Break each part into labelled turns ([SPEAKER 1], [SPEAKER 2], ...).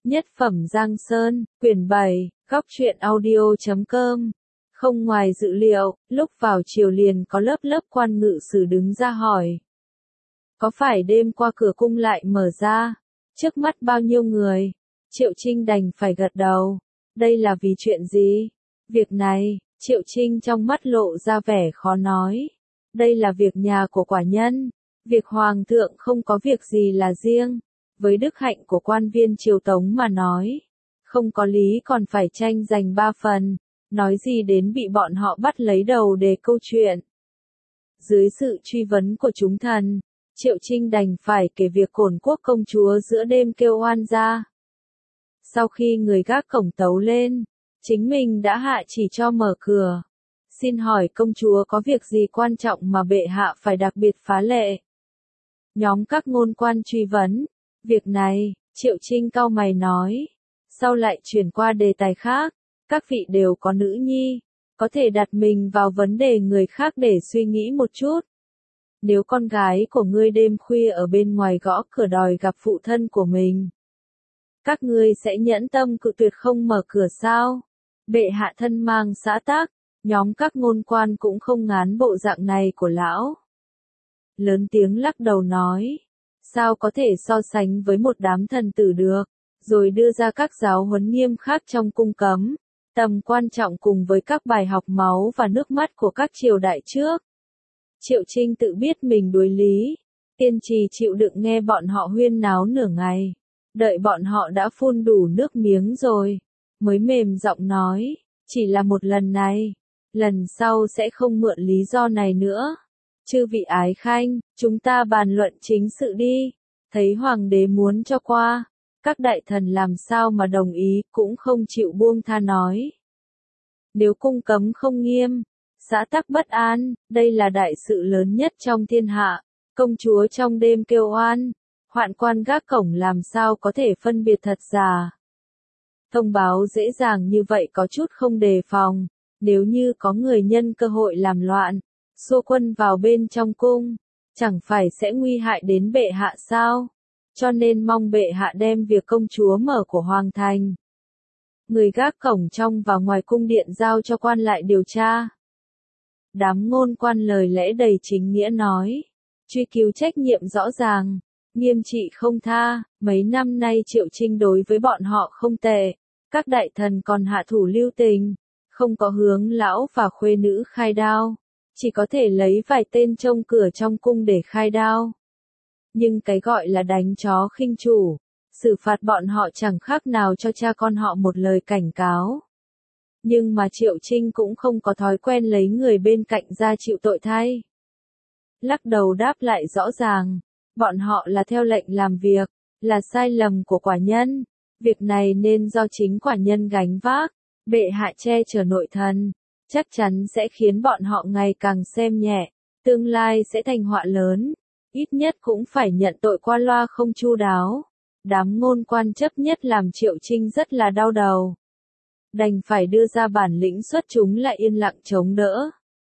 [SPEAKER 1] Nhất phẩm Giang Sơn, quyển 7, góc truyện audio.com. Không ngoài dự liệu, lúc vào chiều liền có lớp quan ngự sử đứng ra hỏi. Có phải đêm qua cửa cung lại mở ra? Trước mắt bao nhiêu người? Triệu Trinh đành phải gật đầu. Đây là vì chuyện gì? Việc này, Triệu Trinh trong mắt lộ ra vẻ khó nói. Đây là việc nhà của quả nhân. Việc hoàng thượng không có việc gì là riêng. Với đức hạnh của quan viên triều Tống mà nói, không có lý còn phải tranh giành 3 phần, nói gì đến bị bọn họ bắt lấy đầu để câu chuyện. Dưới sự truy vấn của chúng thần, Triệu Trinh đành phải kể việc Cổn Quốc công chúa giữa đêm kêu oan ra. Sau khi người gác cổng tấu lên, chính mình đã hạ chỉ cho mở cửa. Xin hỏi công chúa có việc gì quan trọng mà bệ hạ phải đặc biệt phá lệ? Nhóm các ngôn quan truy vấn. Việc này, Triệu Trinh cau mày nói. Sau lại chuyển qua đề tài khác, các vị đều có nữ nhi, có thể đặt mình vào vấn đề người khác để suy nghĩ một chút. Nếu con gái của ngươi đêm khuya ở bên ngoài gõ cửa đòi gặp phụ thân của mình, các ngươi sẽ nhẫn tâm cự tuyệt không mở cửa sao? Bệ hạ thân mang xã tắc, nhóm các ngôn quan cũng không ngán bộ dạng này của lão. Lớn tiếng lắc đầu nói. Sao có thể so sánh với một đám thần tử được, rồi đưa ra các giáo huấn nghiêm khắc trong cung cấm, tầm quan trọng cùng với các bài học máu và nước mắt của các triều đại trước. Triệu Trinh tự biết mình đối lý, kiên trì chịu đựng nghe bọn họ huyên náo nửa ngày, đợi bọn họ đã phun đủ nước miếng rồi, mới mềm giọng nói, chỉ là một lần này, lần sau sẽ không mượn lý do này nữa. Chư vị ái khanh, chúng ta bàn luận chính sự đi. Thấy hoàng đế muốn cho qua, các đại thần làm sao mà đồng ý cũng không chịu buông tha nói. Nếu cung cấm không nghiêm, xã tắc bất an, đây là đại sự lớn nhất trong thiên hạ. Công chúa trong đêm kêu oan, hoạn quan gác cổng làm sao có thể phân biệt thật giả. Thông báo dễ dàng như vậy có chút không đề phòng, nếu như có người nhân cơ hội làm loạn, xua quân vào bên trong cung, chẳng phải sẽ nguy hại đến bệ hạ sao? Cho nên mong bệ hạ đem việc công chúa mở của hoàng thành. Người gác cổng trong và ngoài cung điện giao cho quan lại điều tra. Đám ngôn quan lời lẽ đầy chính nghĩa nói, truy cứu trách nhiệm rõ ràng, nghiêm trị không tha, mấy năm nay Triệu Trinh đối với bọn họ không tệ, các đại thần còn hạ thủ lưu tình, không có hướng lão và khuê nữ khai đao. Chỉ có thể lấy vài tên trông cửa trong cung để khai đao. Nhưng cái gọi là đánh chó khinh chủ, xử phạt bọn họ chẳng khác nào cho cha con họ một lời cảnh cáo. Nhưng mà Triệu Trinh cũng không có thói quen lấy người bên cạnh ra chịu tội thay. Lắc đầu đáp lại rõ ràng, bọn họ là theo lệnh làm việc, là sai lầm của quả nhân, việc này nên do chính quả nhân gánh vác, bệ hạ che chở nội thần. Chắc chắn sẽ khiến bọn họ ngày càng xem nhẹ, tương lai sẽ thành họa lớn, ít nhất cũng phải nhận tội qua loa không chu đáo. Đám ngôn quan chấp nhất làm Triệu Trinh rất là đau đầu. Đành phải đưa ra bản lĩnh xuất chúng lại yên lặng chống đỡ.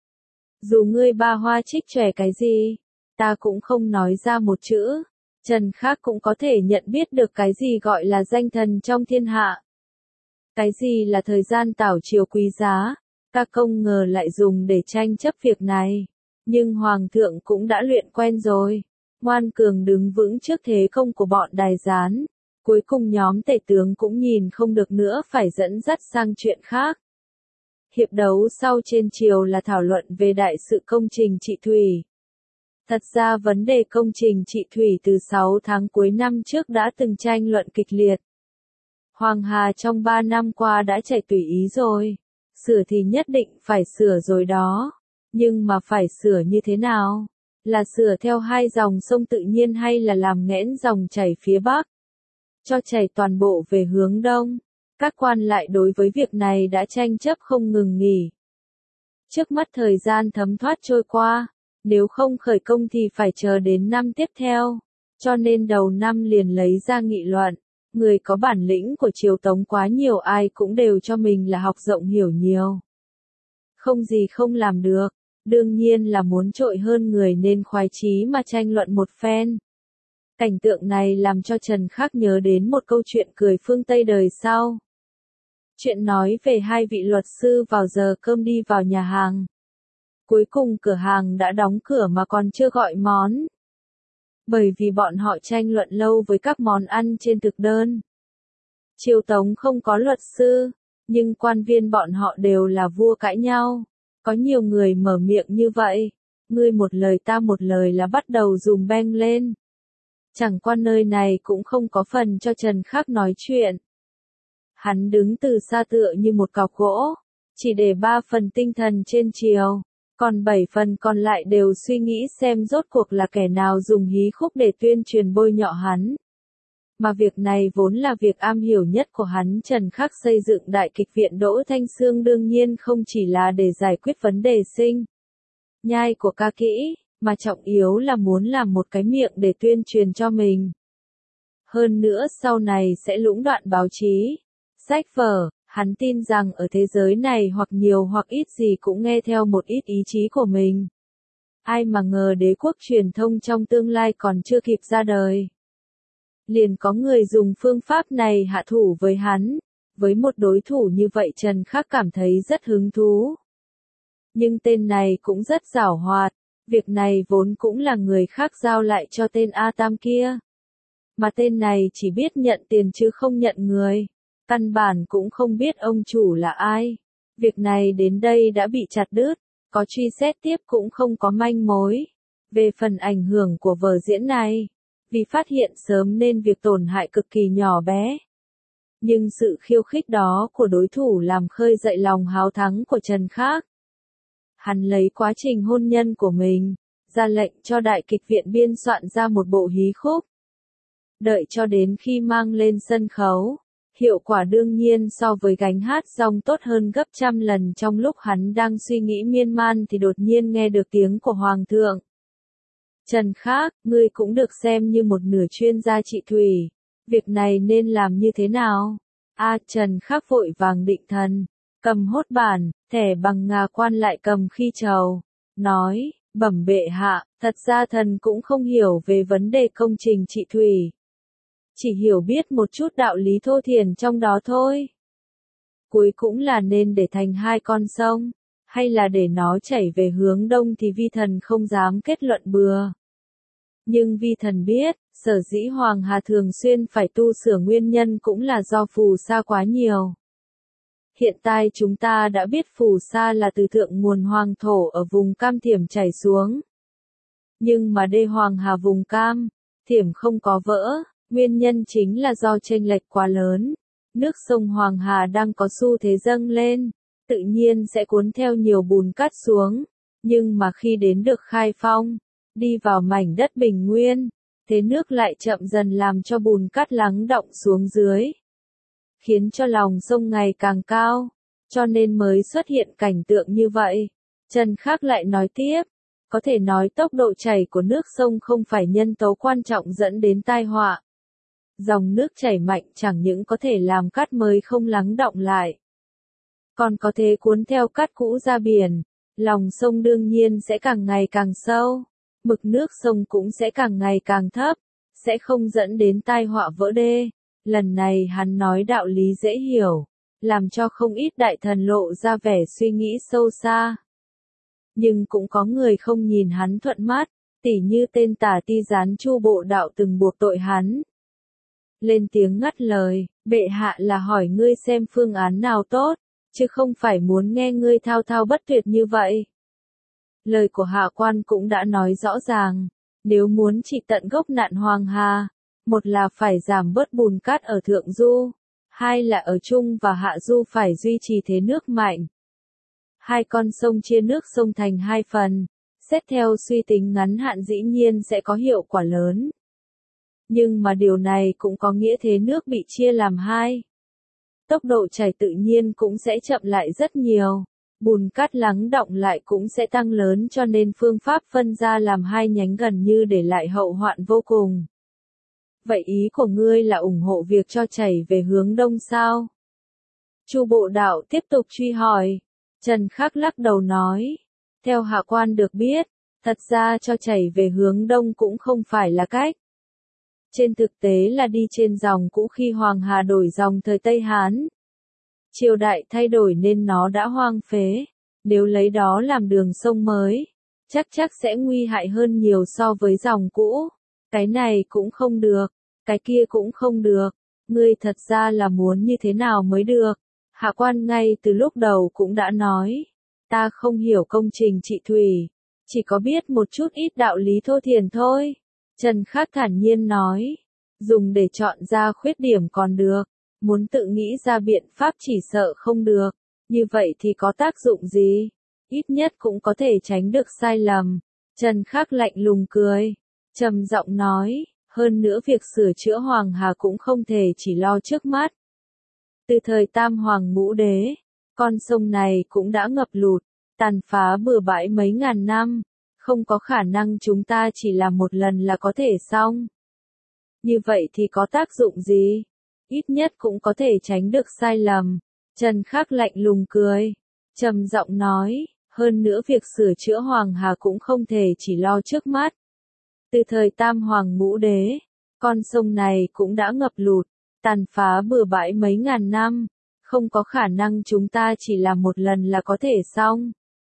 [SPEAKER 1] Dù ngươi ba hoa trích chòe cái gì, ta cũng không nói ra một chữ, trần khác cũng có thể nhận biết được cái gì gọi là danh thần trong thiên hạ. Cái gì là thời gian tảo triều quý giá. Các công ngờ lại dùng để tranh chấp việc này. Nhưng Hoàng thượng cũng đã luyện quen rồi. Ngoan cường đứng vững trước thế công của bọn đài gián. Cuối cùng nhóm tể tướng cũng nhìn không được nữa phải dẫn dắt sang chuyện khác. Hiệp đấu sau trên triều là thảo luận về đại sự công trình trị thủy. Thật ra vấn đề công trình trị thủy từ 6 tháng cuối năm trước đã từng tranh luận kịch liệt. Hoàng Hà trong 3 năm qua đã chạy tùy ý rồi. Sửa thì nhất định phải sửa rồi đó. Nhưng mà phải sửa như thế nào? Là sửa theo hai dòng sông tự nhiên hay là làm nghẽn dòng chảy phía Bắc? Cho chảy toàn bộ về hướng Đông. Các quan lại đối với việc này đã tranh chấp không ngừng nghỉ. Trước mắt thời gian thấm thoát trôi qua, nếu không khởi công thì phải chờ đến năm tiếp theo. Cho nên đầu năm liền lấy ra nghị luận. Người có bản lĩnh của triều Tống quá nhiều ai cũng đều cho mình là học rộng hiểu nhiều. Không gì không làm được, đương nhiên là muốn trội hơn người nên khoái chí mà tranh luận một phen. Cảnh tượng này làm cho Trần Khắc nhớ đến một câu chuyện cười phương Tây đời sau. Chuyện nói về hai vị luật sư vào giờ cơm đi vào nhà hàng. Cuối cùng cửa hàng đã đóng cửa mà còn chưa gọi món. Bởi vì bọn họ tranh luận lâu với các món ăn trên thực đơn. Triều Tống không có luật sư, nhưng quan viên bọn họ đều là vua cãi nhau. Có nhiều người mở miệng như vậy, ngươi một lời ta một lời là bắt đầu dùm beng lên. Chẳng qua nơi này cũng không có phần cho Trần Khắc nói chuyện. Hắn đứng từ xa tựa như một cọc gỗ, chỉ để 3 phần tinh thần trên chiều, còn 7 phần còn lại đều suy nghĩ xem rốt cuộc là kẻ nào dùng hí khúc để tuyên truyền bôi nhọ hắn. Mà việc này vốn là việc am hiểu nhất của hắn. Trần Khắc xây dựng đại kịch viện Đỗ Thanh Xương đương nhiên không chỉ là để giải quyết vấn đề sinh nhai của ca kỹ, mà trọng yếu là muốn làm một cái miệng để tuyên truyền cho mình. Hơn nữa sau này sẽ lũng đoạn báo chí, sách vở, hắn tin rằng ở thế giới này hoặc nhiều hoặc ít gì cũng nghe theo một ít ý chí của mình. Ai mà ngờ đế quốc truyền thông trong tương lai còn chưa kịp ra đời. Liền có người dùng phương pháp này hạ thủ với hắn. Với một đối thủ như vậy Trần Khắc cảm thấy rất hứng thú. Nhưng tên này cũng rất giảo hoạt. Việc này vốn cũng là người khác giao lại cho tên A Tam kia. Mà tên này chỉ biết nhận tiền chứ không nhận người. Căn bản cũng không biết ông chủ là ai. Việc này đến đây đã bị chặt đứt. Có truy xét tiếp cũng không có manh mối. Về phần ảnh hưởng của vở diễn này, vì phát hiện sớm nên việc tổn hại cực kỳ nhỏ bé. Nhưng sự khiêu khích đó của đối thủ làm khơi dậy lòng háo thắng của Trần Khắc. Hắn lấy quá trình hôn nhân của mình, ra lệnh cho đại kịch viện biên soạn ra một bộ hí khúc. Đợi cho đến khi mang lên sân khấu, hiệu quả đương nhiên so với gánh hát dòng tốt hơn gấp trăm lần. Trong lúc hắn đang suy nghĩ miên man thì đột nhiên nghe được tiếng của Hoàng thượng. Trần Khắc, ngươi cũng được xem như một nửa chuyên gia trị thủy. Việc này nên làm như thế nào? Trần Khắc vội vàng định thần, cầm hốt bản, thẻ bằng ngà quan lại cầm khi trầu. Nói, bẩm bệ hạ, thật ra thần cũng không hiểu về vấn đề công trình trị thủy. Chỉ hiểu biết một chút đạo lý thô thiển trong đó thôi. Cuối cũng là nên để thành 2 con sông, hay là để nó chảy về hướng đông thì vi thần không dám kết luận bừa. Nhưng vi thần biết, sở dĩ Hoàng Hà thường xuyên phải tu sửa nguyên nhân cũng là do phù sa quá nhiều. Hiện tại chúng ta đã biết phù sa là từ thượng nguồn Hoàng thổ ở vùng Cam Thiểm chảy xuống. Nhưng mà đê Hoàng Hà vùng Cam, Thiểm không có vỡ, nguyên nhân chính là do chênh lệch quá lớn. Nước sông Hoàng Hà đang có xu thế dâng lên, tự nhiên sẽ cuốn theo nhiều bùn cát xuống. Nhưng mà khi đến được Khai Phong, đi vào mảnh đất bình nguyên, thế nước lại chậm dần làm cho bùn cát lắng đọng xuống dưới, khiến cho lòng sông ngày càng cao, cho nên mới xuất hiện cảnh tượng như vậy. Trần Khắc lại nói tiếp, có thể nói tốc độ chảy của nước sông không phải nhân tố quan trọng dẫn đến tai họa. Dòng nước chảy mạnh chẳng những có thể làm cát mới không lắng đọng lại, còn có thể cuốn theo cát cũ ra biển, lòng sông đương nhiên sẽ càng ngày càng sâu, mực nước sông cũng sẽ càng ngày càng thấp, sẽ không dẫn đến tai họa vỡ đê. Lần này hắn nói đạo lý dễ hiểu, làm cho không ít đại thần lộ ra vẻ suy nghĩ sâu xa. Nhưng cũng có người không nhìn hắn thuận mắt, tỉ như tên tả ti gián Chu Bộ Đạo từng buộc tội hắn. Lên tiếng ngắt lời, bệ hạ là hỏi ngươi xem phương án nào tốt, chứ không phải muốn nghe ngươi thao thao bất tuyệt như vậy. Lời của hạ quan cũng đã nói rõ ràng, nếu muốn trị tận gốc nạn Hoàng Hà, một là phải giảm bớt bùn cát ở thượng du, hai là ở trung và hạ du phải duy trì thế nước mạnh. 2 con sông chia nước sông thành 2 phần, xét theo suy tính ngắn hạn dĩ nhiên sẽ có hiệu quả lớn. Nhưng mà điều này cũng có nghĩa thế nước bị chia làm 2. Tốc độ chảy tự nhiên cũng sẽ chậm lại rất nhiều, bùn cát lắng đọng lại cũng sẽ tăng lớn, cho nên phương pháp phân ra làm 2 nhánh gần như để lại hậu hoạn vô cùng. Vậy ý của ngươi là ủng hộ việc cho chảy về hướng đông sao? Chu Bộ Đạo tiếp tục truy hỏi. Trần Khắc lắc đầu nói, theo hạ quan được biết, thật ra cho chảy về hướng đông cũng không phải là cách. Trên thực tế là đi trên dòng cũ khi Hoàng Hà đổi dòng thời Tây Hán. Triều đại thay đổi nên nó đã hoang phế. Nếu lấy đó làm đường sông mới, chắc sẽ nguy hại hơn nhiều so với dòng cũ. Cái này cũng không được, cái kia cũng không được. Ngươi thật ra là muốn như thế nào mới được? Hạ quan ngay từ lúc đầu cũng đã nói. Ta không hiểu công trình trị thủy, chỉ có biết một chút ít đạo lý thô thiển thôi. Trần Khắc thản nhiên nói. Dùng để chọn ra khuyết điểm còn được, muốn tự nghĩ ra biện pháp chỉ sợ không được. Như vậy thì có tác dụng gì? Ít nhất cũng có thể tránh được sai lầm. Trần Khắc lạnh lùng cười, trầm giọng nói, hơn nữa việc sửa chữa Hoàng Hà cũng không thể chỉ lo trước mắt. Từ thời Tam Hoàng Ngũ Đế, con sông này cũng đã ngập lụt, tàn phá bừa bãi mấy ngàn năm, không có khả năng chúng ta chỉ làm một lần là có thể xong. Như vậy thì có tác dụng gì? Ít nhất cũng có thể tránh được sai lầm. Trần Khắc lạnh lùng cười, trầm giọng nói, hơn nữa việc sửa chữa Hoàng Hà cũng không thể chỉ lo trước mắt. Từ thời Tam Hoàng Ngũ Đế, con sông này cũng đã ngập lụt, tàn phá bừa bãi mấy ngàn năm, không có khả năng chúng ta chỉ làm một lần là có thể xong.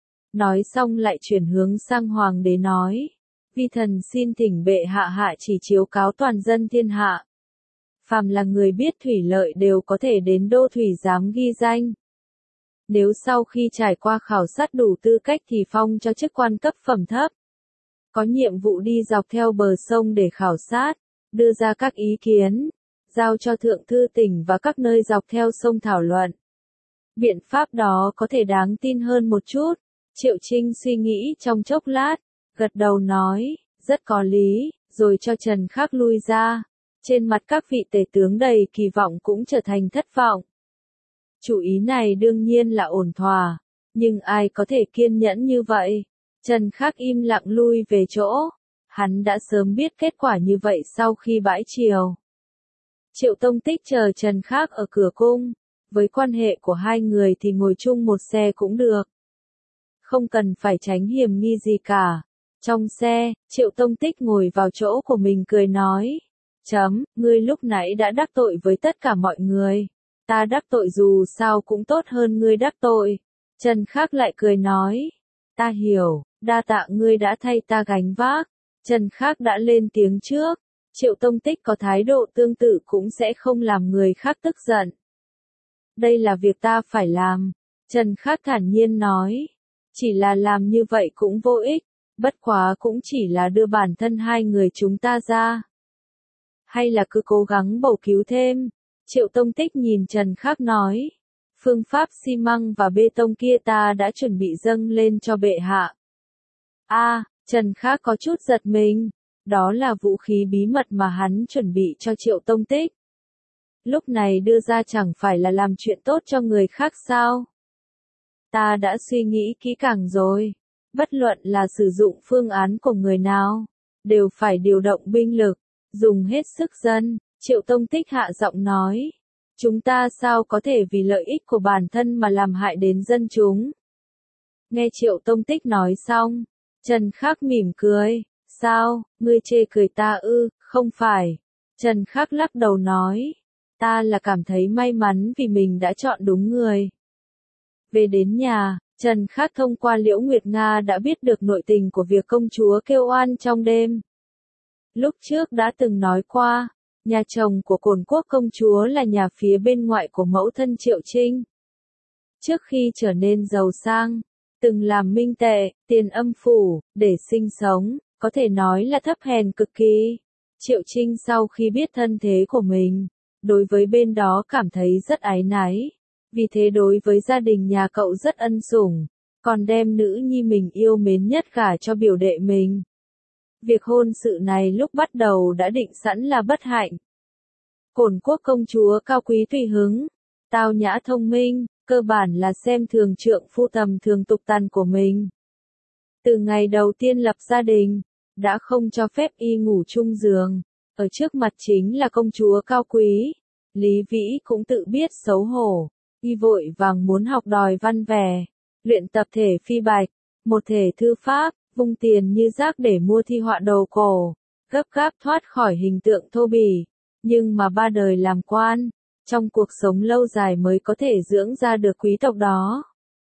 [SPEAKER 1] Nói xong lại chuyển hướng sang Hoàng đế nói, vi thần xin thỉnh bệ hạ chỉ chiếu cáo toàn dân thiên hạ. Phàm là người biết thủy lợi đều có thể đến đô thủy giám ghi danh. Nếu sau khi trải qua khảo sát đủ tư cách thì phong cho chức quan cấp phẩm thấp. Có nhiệm vụ đi dọc theo bờ sông để khảo sát, đưa ra các ý kiến, giao cho thượng thư tỉnh và các nơi dọc theo sông thảo luận. Biện pháp đó có thể đáng tin hơn một chút. Triệu Trinh suy nghĩ trong chốc lát, gật đầu nói, rất có lý, rồi cho Trần Khắc lui ra. Trên mặt các vị tể tướng đầy kỳ vọng cũng trở thành thất vọng. Chủ ý này đương nhiên là ổn thỏa, nhưng ai có thể kiên nhẫn như vậy? Trần Khắc im lặng lui về chỗ. Hắn đã sớm biết kết quả như vậy sau khi bãi triều. Triệu Tông Tích chờ Trần Khắc ở cửa cung. Với quan hệ của hai người thì ngồi chung một xe cũng được. Không cần phải tránh hiểm nghi gì cả. Trong xe, Triệu Tông Tích ngồi vào chỗ của mình cười nói. Ngươi lúc nãy đã đắc tội với tất cả mọi người. Ta đắc tội dù sao cũng tốt hơn ngươi đắc tội. Trần Khắc lại cười nói. Ta hiểu, đa tạ ngươi đã thay ta gánh vác. Trần Khắc đã lên tiếng trước. Triệu Tông Tích có thái độ tương tự cũng sẽ không làm người khác tức giận. Đây là việc ta phải làm. Trần Khắc thản nhiên nói. Chỉ là làm như vậy cũng vô ích. Bất quá cũng chỉ là đưa bản thân hai người chúng ta ra. Hay là cứ cố gắng bầu cứu thêm. Triệu Tông Tích nhìn Trần Khắc nói. Phương pháp xi măng và bê tông kia ta đã chuẩn bị dâng lên cho bệ hạ. Trần Khắc có chút giật mình. Đó là vũ khí bí mật mà hắn chuẩn bị cho Triệu Tông Tích. Lúc này đưa ra chẳng phải là làm chuyện tốt cho người khác sao? Ta đã suy nghĩ kỹ càng rồi. Bất luận là sử dụng phương án của người nào, đều phải điều động binh lực, dùng hết sức dân. Triệu Tông Tích hạ giọng nói. Chúng ta sao có thể vì lợi ích của bản thân mà làm hại đến dân chúng? Nghe Triệu Tông Tích nói xong, Trần Khắc mỉm cười. Sao, ngươi chê cười ta ư? Không phải. Trần Khắc lắc đầu nói. Ta là cảm thấy may mắn vì mình đã chọn đúng người. Về đến nhà, Trần Khắc thông qua Liễu Nguyệt Nga đã biết được nội tình của việc công chúa kêu oan trong đêm. Lúc trước đã từng nói qua, nhà chồng của Cổn Quốc công chúa là nhà phía bên ngoại của mẫu thân Triệu Trinh. Trước khi trở nên giàu sang, từng làm minh tệ, tiền âm phủ, để sinh sống, có thể nói là thấp hèn cực kỳ. Triệu Trinh sau khi biết thân thế của mình, đối với bên đó cảm thấy rất áy náy. Vì thế đối với gia đình nhà cậu rất ân sủng, còn đem nữ nhi mình yêu mến nhất gả cho biểu đệ mình. Việc hôn sự này lúc bắt đầu đã định sẵn là bất hạnh. Cổn Quốc công chúa cao quý tùy hứng, tao nhã thông minh, cơ bản là xem thường trượng phu tầm thường tục tằn của mình. Từ ngày đầu tiên lập gia đình, đã không cho phép y ngủ chung giường, ở trước mặt chính là công chúa cao quý. Lý Vĩ cũng tự biết xấu hổ, y vội vàng muốn học đòi văn vẻ, luyện tập thể phi bạch, một thể thư pháp, vung tiền như rác để mua thi họa đầu cổ. gấp gáp thoát khỏi hình tượng thô bỉ, nhưng mà ba đời làm quan, trong cuộc sống lâu dài mới có thể dưỡng ra được quý tộc đó.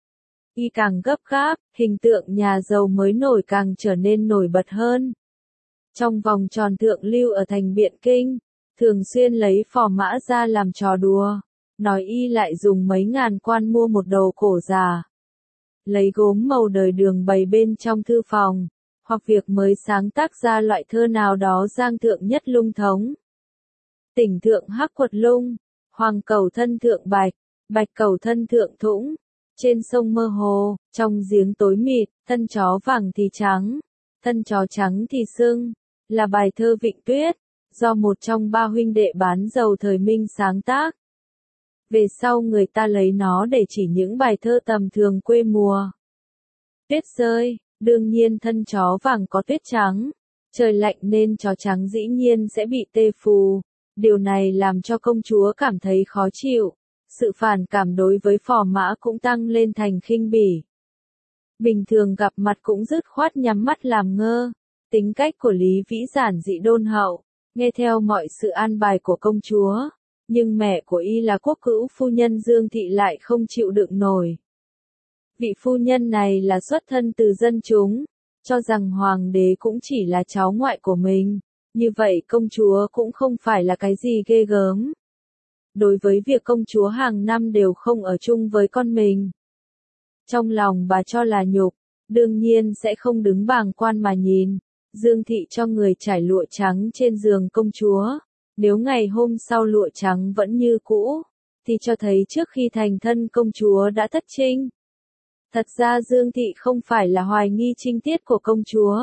[SPEAKER 1] Y càng gấp gáp, hình tượng nhà giàu mới nổi càng trở nên nổi bật hơn. Trong vòng tròn thượng lưu ở thành Biện Kinh, thường xuyên lấy phò mã ra làm trò đùa, nói y lại dùng mấy ngàn quan mua một đầu cổ già. Lấy gốm màu đời đường bày bên trong thư phòng, hoặc việc mới sáng tác ra loại thơ nào đó giang thượng nhất lung thống. Tỉnh thượng hắc quật lung, hoàng cầu thân thượng bạch, bạch cầu thân thượng thũng, trên sông mơ hồ, trong giếng tối mịt, thân chó vàng thì trắng, thân chó trắng thì sưng, là bài thơ Vịnh Tuyết, do một trong ba huynh đệ bán dầu thời Minh sáng tác. Về sau người ta lấy nó để chỉ những bài thơ tầm thường quê mùa. Tuyết rơi, đương nhiên thân chó vàng có tuyết trắng, trời lạnh nên chó trắng dĩ nhiên sẽ bị tê phù, điều này làm cho công chúa cảm thấy khó chịu, sự phản cảm đối với phò mã cũng tăng lên thành khinh bỉ. Bình thường gặp mặt cũng dứt khoát nhắm mắt làm ngơ, tính cách của Lý Vĩ giản dị đôn hậu, nghe theo mọi sự an bài của công chúa, nhưng mẹ của y là quốc cữu phu nhân Dương Thị lại không chịu đựng nổi. Vị phu nhân này là xuất thân từ dân chúng, cho rằng hoàng đế cũng chỉ là cháu ngoại của mình, như vậy công chúa cũng không phải là cái gì ghê gớm. Đối với việc công chúa hàng năm đều không ở chung với con mình, trong lòng bà cho là nhục, đương nhiên sẽ không đứng bàng quan mà nhìn. Dương Thị cho người trải lụa trắng trên giường công chúa, nếu ngày hôm sau lụa trắng vẫn như cũ, thì cho thấy trước khi thành thân công chúa đã thất trinh. Thật ra Dương Thị không phải là hoài nghi trinh tiết của công chúa,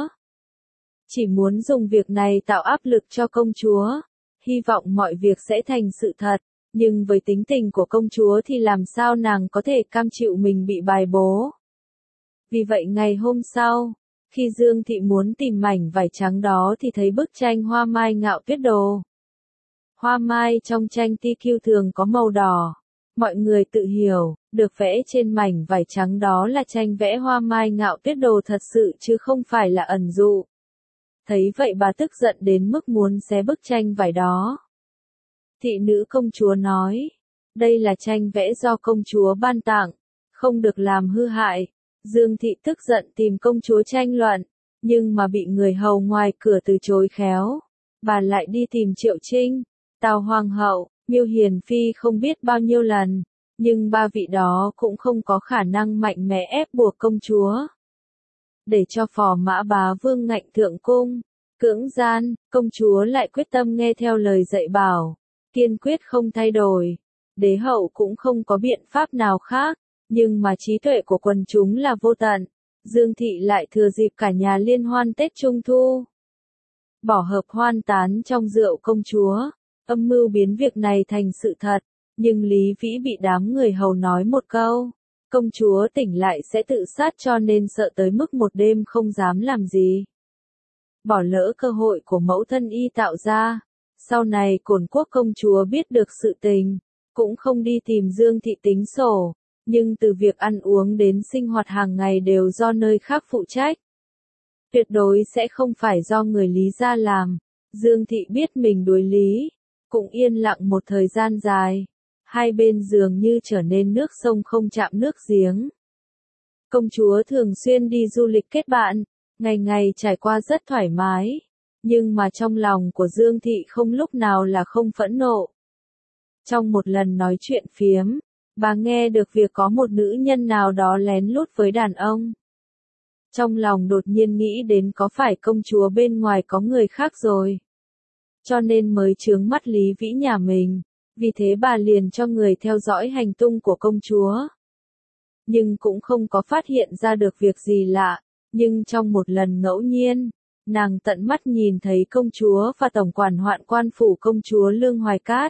[SPEAKER 1] chỉ muốn dùng việc này tạo áp lực cho công chúa, hy vọng mọi việc sẽ thành sự thật, nhưng với tính tình của công chúa thì làm sao nàng có thể cam chịu mình bị bài bố. Vì vậy ngày hôm sau, khi Dương Thị muốn tìm mảnh vải trắng đó thì thấy bức tranh Hoa Mai Ngạo Tuyết Đồ. Hoa mai trong tranh TQ thường có màu đỏ. Mọi người tự hiểu, được vẽ trên mảnh vải trắng đó là tranh vẽ Hoa Mai Ngạo Tuyết Đồ thật sự chứ không phải là ẩn dụ. Thấy vậy bà tức giận đến mức muốn xé bức tranh vải đó. Thị nữ công chúa nói, đây là tranh vẽ do công chúa ban tặng, không được làm hư hại. Dương Thị tức giận tìm công chúa tranh luận, nhưng mà bị người hầu ngoài cửa từ chối khéo. Bà lại đi tìm Triệu Trinh, Tào Hoàng hậu, Miêu Hiền Phi không biết bao nhiêu lần, nhưng ba vị đó cũng không có khả năng mạnh mẽ ép buộc công chúa. Để cho phò mã bá vương ngạnh thượng cung, cưỡng gian, công chúa lại quyết tâm nghe theo lời dạy bảo, kiên quyết không thay đổi. Đế hậu cũng không có biện pháp nào khác. Nhưng mà trí tuệ của quần chúng là vô tận, Dương Thị lại thừa dịp cả nhà liên hoan Tết Trung Thu. Bỏ hợp hoan tán trong rượu công chúa, âm mưu biến việc này thành sự thật, nhưng Lý Vĩ bị đám người hầu nói một câu, công chúa tỉnh lại sẽ tự sát cho nên sợ tới mức một đêm không dám làm gì. Bỏ lỡ cơ hội của mẫu thân y tạo ra, sau này Cổn Quốc công chúa biết được sự tình, cũng không đi tìm Dương Thị tính sổ. Nhưng từ việc ăn uống đến sinh hoạt hàng ngày đều do nơi khác phụ trách. Tuyệt đối sẽ không phải do người Lý gia làm. Dương Thị biết mình đối lý, cũng yên lặng một thời gian dài. Hai bên dường như trở nên nước sông không chạm nước giếng. Công chúa thường xuyên đi du lịch kết bạn, ngày ngày trải qua rất thoải mái. Nhưng mà trong lòng của Dương Thị không lúc nào là không phẫn nộ. Trong một lần nói chuyện phiếm, bà nghe được việc có một nữ nhân nào đó lén lút với đàn ông. Trong lòng đột nhiên nghĩ đến có phải công chúa bên ngoài có người khác rồi. Cho nên mới chướng mắt Lý Vĩ nhà mình, vì thế bà liền cho người theo dõi hành tung của công chúa. Nhưng cũng không có phát hiện ra được việc gì lạ, nhưng trong một lần ngẫu nhiên, nàng tận mắt nhìn thấy công chúa và tổng quản hoạn quan phủ công chúa Lương Hoài Cát.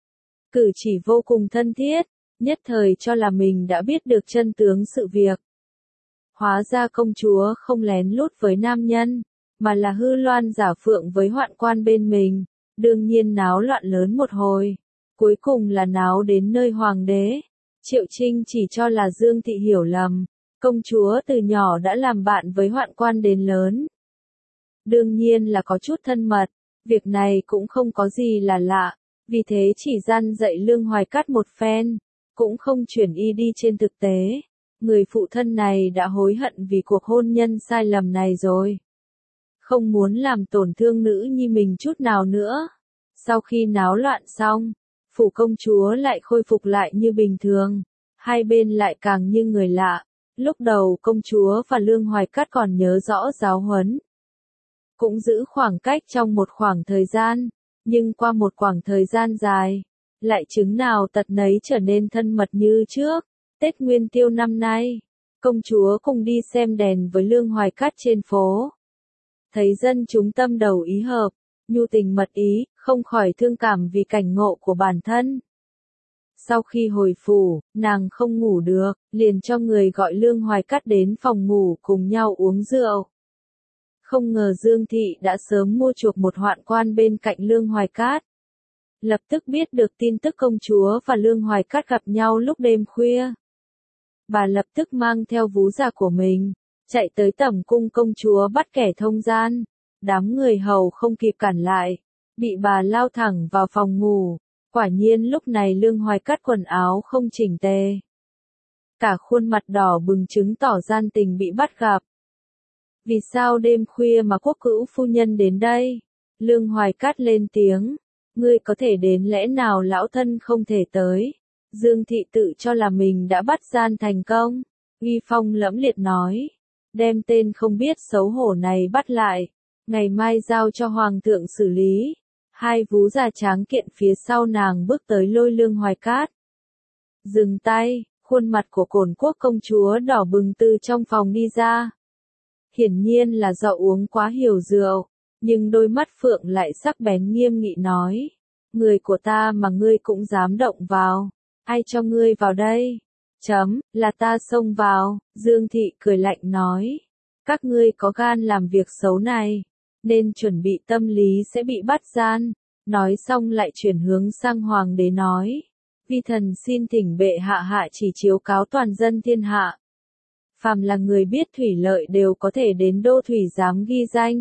[SPEAKER 1] Cử chỉ vô cùng thân thiết. Nhất thời cho là mình đã biết được chân tướng sự việc. Hóa ra công chúa không lén lút với nam nhân, mà là hư loan giả phượng với hoạn quan bên mình, đương nhiên náo loạn lớn một hồi. Cuối cùng là náo đến nơi hoàng đế. Triệu Trinh chỉ cho là Dương Thị hiểu lầm, công chúa từ nhỏ đã làm bạn với hoạn quan đến lớn. đương nhiên là có chút thân mật, việc này cũng không có gì là lạ, vì thế chỉ gian dạy Lương Hoài Cát một phen, cũng không chuyển y đi trên thực tế. Người phụ thân này đã hối hận vì cuộc hôn nhân sai lầm này rồi. Không muốn làm tổn thương nữ nhi mình chút nào nữa. Sau khi náo loạn xong, phủ công chúa lại khôi phục lại như bình thường, hai bên lại càng như người lạ. Lúc đầu công chúa và Lương Hoài Cát còn nhớ rõ giáo huấn, cũng giữ khoảng cách trong một khoảng thời gian, nhưng qua một khoảng thời gian dài, lại chứng nào tật nấy trở nên thân mật như trước. Tết Nguyên Tiêu năm nay, công chúa cùng đi xem đèn với Lương Hoài Cát trên phố. Thấy dân chúng tâm đầu ý hợp, nhu tình mật ý, không khỏi thương cảm vì cảnh ngộ của bản thân. Sau khi hồi phủ, nàng không ngủ được, liền cho người gọi Lương Hoài Cát đến phòng ngủ cùng nhau uống rượu. Không ngờ Dương Thị đã sớm mua chuộc một hoạn quan bên cạnh Lương Hoài Cát. Lập tức biết được tin tức công chúa và Lương Hoài Cát gặp nhau lúc đêm khuya. Bà lập tức mang theo vú già của mình, chạy tới tẩm cung công chúa bắt kẻ thông gian. Đám người hầu không kịp cản lại, bị bà lao thẳng vào phòng ngủ. Quả nhiên lúc này Lương Hoài Cát quần áo không chỉnh tề, cả khuôn mặt đỏ bừng chứng tỏ gian tình bị bắt gặp. Vì sao đêm khuya mà quốc cữu phu nhân đến đây? Lương Hoài Cát lên tiếng, ngươi có thể đến lẽ nào lão thân không thể tới? Dương Thị tự cho là mình đã bắt gian thành công, uy phong lẫm liệt nói, đem tên không biết xấu hổ này bắt lại, ngày mai giao cho hoàng thượng xử lý. Hai vú già tráng kiện phía sau nàng bước tới lôi Lương Hoài Cát. Dừng tay, khuôn mặt của Cổn Quốc công chúa đỏ bừng từ trong phòng đi ra. Hiển nhiên là do uống quá nhiều rượu, nhưng đôi mắt phượng lại sắc bén nghiêm nghị nói, người của ta mà ngươi cũng dám động vào, ai cho ngươi vào đây? Là ta xông vào. Dương Thị cười lạnh nói, các ngươi có gan làm việc xấu này, nên chuẩn bị tâm lý sẽ bị bắt gian. Nói xong lại chuyển hướng sang hoàng đế nói, vi thần xin thỉnh bệ hạ hạ chỉ chiếu cáo toàn dân thiên hạ. Phàm là người biết thủy lợi đều có thể đến đô thủy giám ghi danh.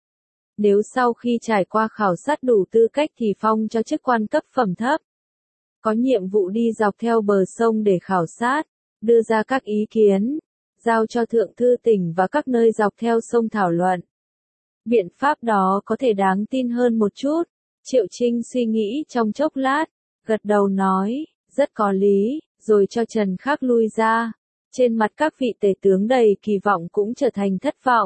[SPEAKER 1] Nếu sau khi trải qua khảo sát đủ tư cách thì phong cho chức quan cấp phẩm thấp. Có nhiệm vụ đi dọc theo bờ sông để khảo sát, đưa ra các ý kiến, giao cho thượng thư tỉnh và các nơi dọc theo sông thảo luận. Biện pháp đó có thể đáng tin hơn một chút. Triệu Trinh suy nghĩ trong chốc lát, gật đầu nói, rất có lý, rồi cho Trần Khắc lui ra. Trên mặt các vị tể tướng đầy kỳ vọng cũng trở thành thất vọng.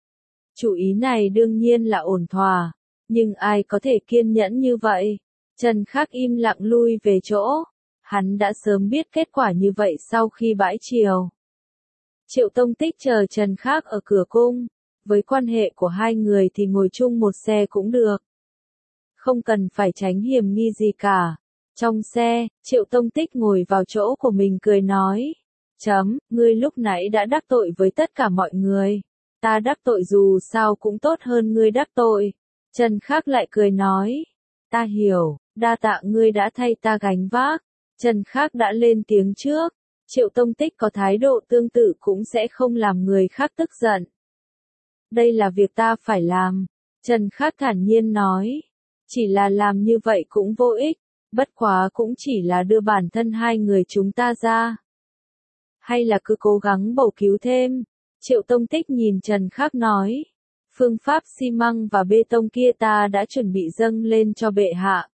[SPEAKER 1] Chủ ý này đương nhiên là ổn thỏa, nhưng ai có thể kiên nhẫn như vậy? Trần Khắc im lặng lui về chỗ. Hắn đã sớm biết kết quả như vậy sau khi bãi triều. Triệu Tông Tích chờ Trần Khắc ở cửa cung. Với quan hệ của hai người thì ngồi chung một xe cũng được. Không cần phải tránh hiểm nghi gì cả. Trong xe, Triệu Tông Tích ngồi vào chỗ của mình cười nói. Ngươi lúc nãy đã đắc tội với tất cả mọi người. Ta đắc tội dù sao cũng tốt hơn ngươi đắc tội. Trần Khắc lại cười nói. Ta hiểu, đa tạ ngươi đã thay ta gánh vác. Trần Khắc đã lên tiếng trước. Triệu Tông Tích có thái độ tương tự cũng sẽ không làm người khác tức giận. Đây là việc ta phải làm. Trần Khắc thản nhiên nói. Chỉ là làm như vậy cũng vô ích. Bất quá cũng chỉ là đưa bản thân hai người chúng ta ra. Hay là cứ cố gắng bầu cứu thêm. Triệu Tông Tích nhìn Trần Khắc nói. Phương pháp xi măng và bê tông kia ta đã chuẩn bị dâng lên cho bệ hạ.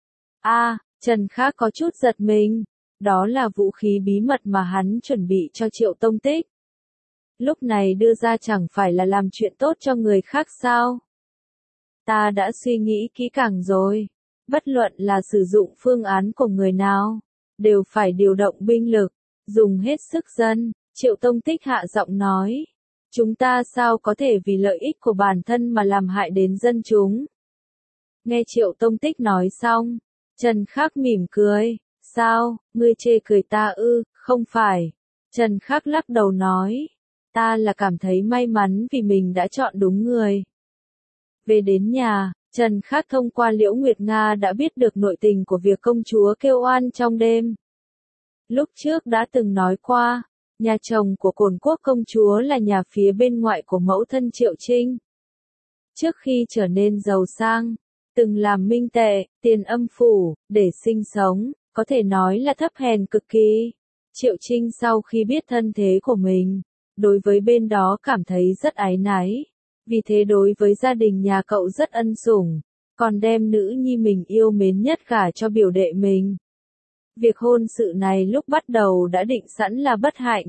[SPEAKER 1] Trần Khắc có chút giật mình. Đó là vũ khí bí mật mà hắn chuẩn bị cho Triệu Tông Tích. Lúc này đưa ra chẳng phải là làm chuyện tốt cho người khác sao? Ta đã suy nghĩ kỹ càng rồi. Bất luận là sử dụng phương án của người nào, đều phải điều động binh lực, dùng hết sức dân. Triệu Tông Tích hạ giọng nói. Chúng ta sao có thể vì lợi ích của bản thân mà làm hại đến dân chúng? Nghe Triệu Tông Tích nói xong, Trần Khắc mỉm cười. Sao, ngươi chê cười ta ư? Không phải. Trần Khắc lắc đầu nói. Ta là cảm thấy may mắn vì mình đã chọn đúng người. Về đến nhà, Trần Khắc thông qua Liễu Nguyệt Nga đã biết được nội tình của việc công chúa kêu oan trong đêm. Lúc trước đã từng nói qua, nhà chồng của Cổn Quốc công chúa là nhà phía bên ngoại của mẫu thân Triệu Trinh. Trước khi trở nên giàu sang, từng làm minh tệ, tiền âm phủ, để sinh sống, có thể nói là thấp hèn cực kỳ. Triệu Trinh sau khi biết thân thế của mình, đối với bên đó cảm thấy rất áy náy. Vì thế đối với gia đình nhà cậu rất ân sủng, còn đem nữ nhi mình yêu mến nhất gả cho biểu đệ mình. Việc hôn sự này lúc bắt đầu đã định sẵn là bất hạnh.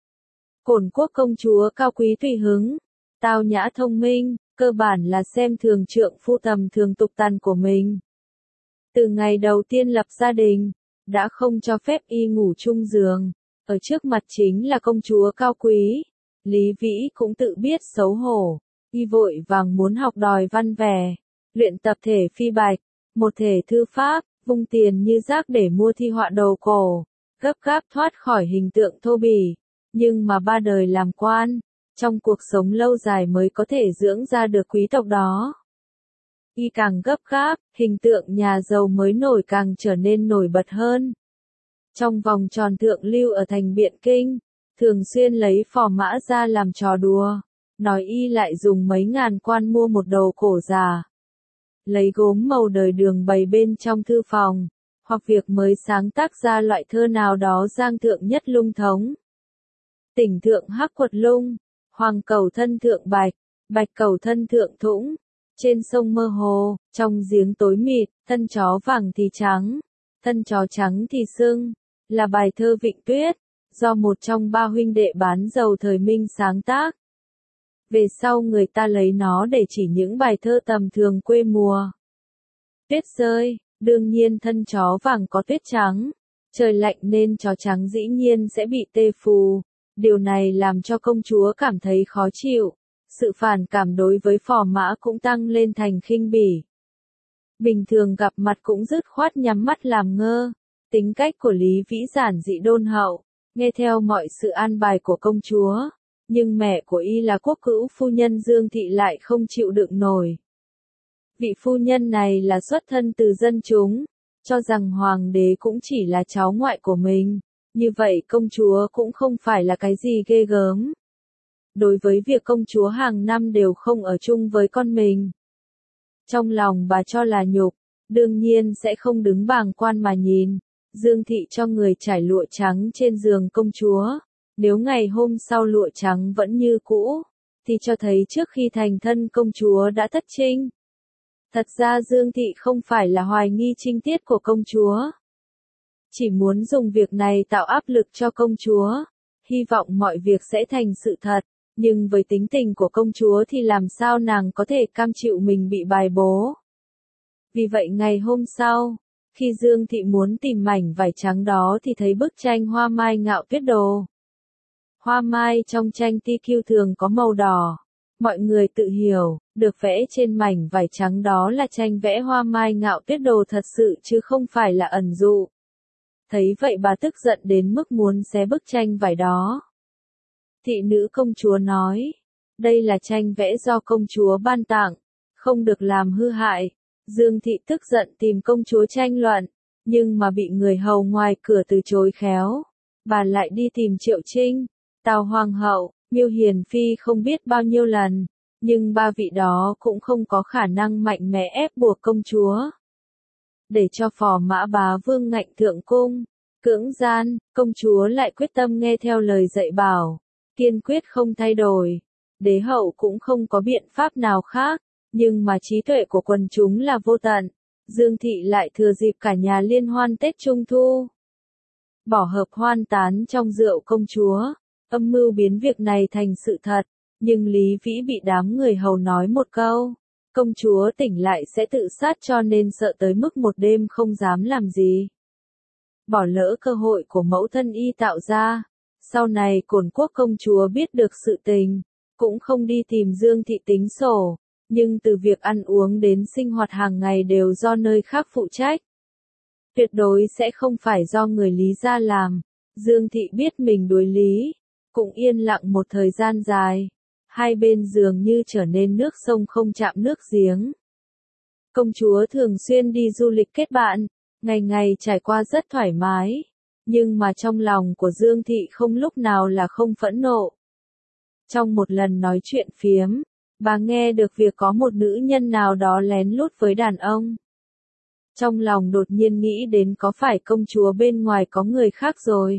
[SPEAKER 1] Cổn Quốc công chúa cao quý tùy hứng, tao nhã thông minh, cơ bản là xem thường trượng phu tầm thường tục tằn của mình. Từ ngày đầu tiên lập gia đình, đã không cho phép y ngủ chung giường, ở trước mặt chính là công chúa cao quý. Lý Vĩ cũng tự biết xấu hổ, y vội vàng muốn học đòi văn vẻ, luyện tập thể phi bạch, một thể thư pháp, vung tiền như rác để mua thi họa đồ cổ, gấp gáp thoát khỏi hình tượng thô bỉ. Nhưng mà ba đời làm quan, trong cuộc sống lâu dài mới có thể dưỡng ra được quý tộc đó. Y càng gấp gáp, hình tượng nhà giàu mới nổi càng trở nên nổi bật hơn. Trong vòng tròn thượng lưu ở thành Biện Kinh, thường xuyên lấy phò mã ra làm trò đùa, nói y lại dùng mấy ngàn quan mua một đồ cổ già. Lấy gốm màu đời đường bày bên trong thư phòng, hoặc việc mới sáng tác ra loại thơ nào đó giang thượng nhất lung thống. Tỉnh thượng hắc quật lung, hoàng cầu thân thượng bạch, bạch cầu thân thượng thũng, trên sông mơ hồ, trong giếng tối mịt, thân chó vàng thì trắng, thân chó trắng thì sưng, là bài thơ Vịnh Tuyết, do một trong ba huynh đệ bán dầu thời Minh sáng tác. Về sau người ta lấy nó để chỉ những bài thơ tầm thường quê mùa. Tuyết rơi, đương nhiên thân chó vàng có tuyết trắng, trời lạnh nên chó trắng dĩ nhiên sẽ bị tê phù. Điều này làm cho công chúa cảm thấy khó chịu, sự phản cảm đối với phò mã cũng tăng lên thành khinh bỉ. Bình thường gặp mặt cũng dứt khoát nhắm mắt làm ngơ, tính cách của Lý Vĩ giản dị đôn hậu, nghe theo mọi sự an bài của công chúa, nhưng mẹ của y là quốc cữu phu nhân Dương Thị lại không chịu đựng nổi. Vị phu nhân này là xuất thân từ dân chúng, cho rằng hoàng đế cũng chỉ là cháu ngoại của mình. Như vậy công chúa cũng không phải là cái gì ghê gớm. Đối với việc công chúa hàng năm đều không ở chung với con mình, trong lòng bà cho là nhục, đương nhiên sẽ không đứng bàng quan mà nhìn. Dương Thị cho người trải lụa trắng trên giường công chúa. Nếu ngày hôm sau lụa trắng vẫn như cũ, thì cho thấy trước khi thành thân công chúa đã thất trinh. Thật ra Dương Thị không phải là hoài nghi trinh tiết của công chúa, chỉ muốn dùng việc này tạo áp lực cho công chúa, hy vọng mọi việc sẽ thành sự thật, nhưng với tính tình của công chúa thì làm sao nàng có thể cam chịu mình bị bài bố. Vì vậy ngày hôm sau, khi Dương Thị muốn tìm mảnh vải trắng đó thì thấy bức tranh Hoa Mai Ngạo Tuyết Đồ. Hoa mai trong tranh TQ thường có màu đỏ. Mọi người tự hiểu, được vẽ trên mảnh vải trắng đó là tranh vẽ Hoa Mai Ngạo Tuyết Đồ thật sự chứ không phải là ẩn dụ. Thấy vậy bà tức giận đến mức muốn xé bức tranh vải đó. Thị nữ công chúa nói, đây là tranh vẽ do công chúa ban tặng, không được làm hư hại. Dương Thị tức giận tìm công chúa tranh luận, nhưng mà bị người hầu ngoài cửa từ chối khéo. Bà lại đi tìm Triệu Trinh, Tào Hoàng hậu, Miêu Hiền Phi không biết bao nhiêu lần, nhưng ba vị đó cũng không có khả năng mạnh mẽ ép buộc công chúa. Để cho phò mã bá vương ngạnh thượng cung, cưỡng gian, công chúa lại quyết tâm nghe theo lời dạy bảo, kiên quyết không thay đổi. Đế hậu cũng không có biện pháp nào khác, nhưng mà trí tuệ của quần chúng là vô tận. Dương Thị lại thừa dịp cả nhà liên hoan Tết Trung Thu, bỏ hợp hoan tán trong rượu công chúa, âm mưu biến việc này thành sự thật, nhưng Lý Vĩ bị đám người hầu nói một câu, công chúa tỉnh lại sẽ tự sát cho nên sợ tới mức một đêm không dám làm gì. Bỏ lỡ cơ hội của mẫu thân y tạo ra, sau này Cổn Quốc công chúa biết được sự tình, cũng không đi tìm Dương Thị tính sổ, nhưng từ việc ăn uống đến sinh hoạt hàng ngày đều do nơi khác phụ trách. Tuyệt đối sẽ không phải do người Lý gia làm. Dương Thị biết mình đối lý, cũng yên lặng một thời gian dài. Hai bên dường như trở nên nước sông không chạm nước giếng. Công chúa thường xuyên đi du lịch kết bạn, ngày ngày trải qua rất thoải mái. Nhưng mà trong lòng của Dương Thị không lúc nào là không phẫn nộ. Trong một lần nói chuyện phiếm, Bà nghe được việc có một nữ nhân nào đó lén lút với đàn ông. Trong lòng đột nhiên nghĩ đến có phải công chúa bên ngoài có người khác rồi.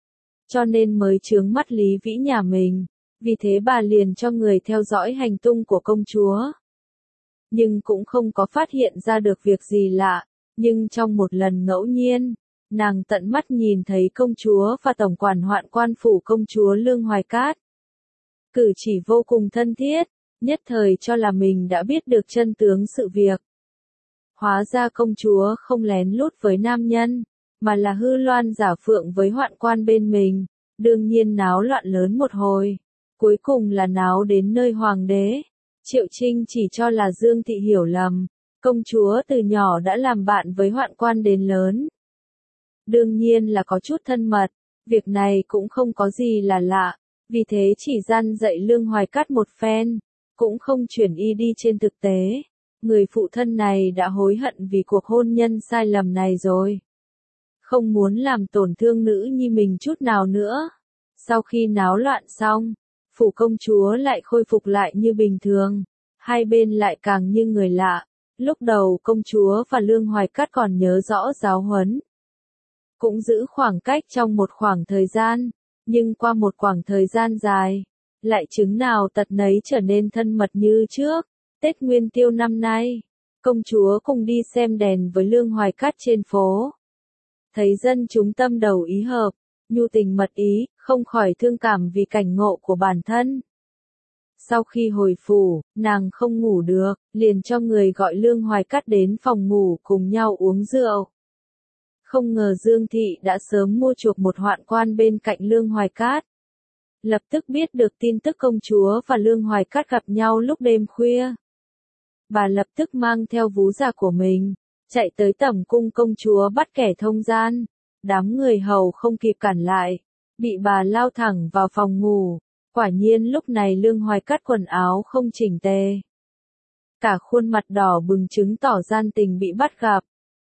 [SPEAKER 1] Cho nên mới chướng mắt Lý Vĩ nhà mình. Vì thế bà liền cho người theo dõi hành tung của công chúa. Nhưng cũng không có phát hiện ra được việc gì lạ. Nhưng trong một lần ngẫu nhiên, nàng tận mắt nhìn thấy công chúa và tổng quản hoạn quan phủ công chúa Lương Hoài Cát. Cử chỉ vô cùng thân thiết, nhất thời cho là mình đã biết được chân tướng sự việc. Hóa ra công chúa không lén lút với nam nhân, mà là hư loan giả phượng với hoạn quan bên mình, đương nhiên náo loạn lớn một hồi. Cuối cùng là náo đến nơi hoàng đế. Triệu Trinh chỉ cho là Dương Thị hiểu lầm, công chúa từ nhỏ đã làm bạn với hoạn quan đến lớn. Đương nhiên là có chút thân mật, việc này cũng không có gì là lạ, vì thế chỉ gian dạy Lương Hoài Cát một phen, cũng không chuyển y đi trên thực tế. Người phụ thân này đã hối hận vì cuộc hôn nhân sai lầm này rồi. Không muốn làm tổn thương nữ nhi mình chút nào nữa. Sau khi náo loạn xong, phủ công chúa lại khôi phục lại như bình thường. Hai bên lại càng như người lạ. Lúc đầu công chúa và Lương Hoài Cát còn nhớ rõ giáo huấn. Cũng giữ khoảng cách trong một khoảng thời gian. Nhưng qua một khoảng thời gian dài, lại chứng nào tật nấy trở nên thân mật như trước. Tết Nguyên Tiêu năm nay, công chúa cùng đi xem đèn với Lương Hoài Cát trên phố. Thấy dân chúng tâm đầu ý hợp, nhu tình mật ý, không khỏi thương cảm vì cảnh ngộ của bản thân. Sau khi hồi phủ, nàng không ngủ được, liền cho người gọi Lương Hoài Cát đến phòng ngủ cùng nhau uống rượu. Không ngờ Dương Thị đã sớm mua chuộc một hoạn quan bên cạnh Lương Hoài Cát. Lập tức biết được tin tức công chúa và Lương Hoài Cát gặp nhau lúc đêm khuya. Bà lập tức mang theo vú già của mình, chạy tới tẩm cung công chúa bắt kẻ thông gian. Đám người hầu không kịp cản lại, bị bà lao thẳng vào phòng ngủ. Quả nhiên lúc này Lương Hoài Cát quần áo không chỉnh tề. Cả khuôn mặt đỏ bừng chứng tỏ gian tình bị bắt gặp.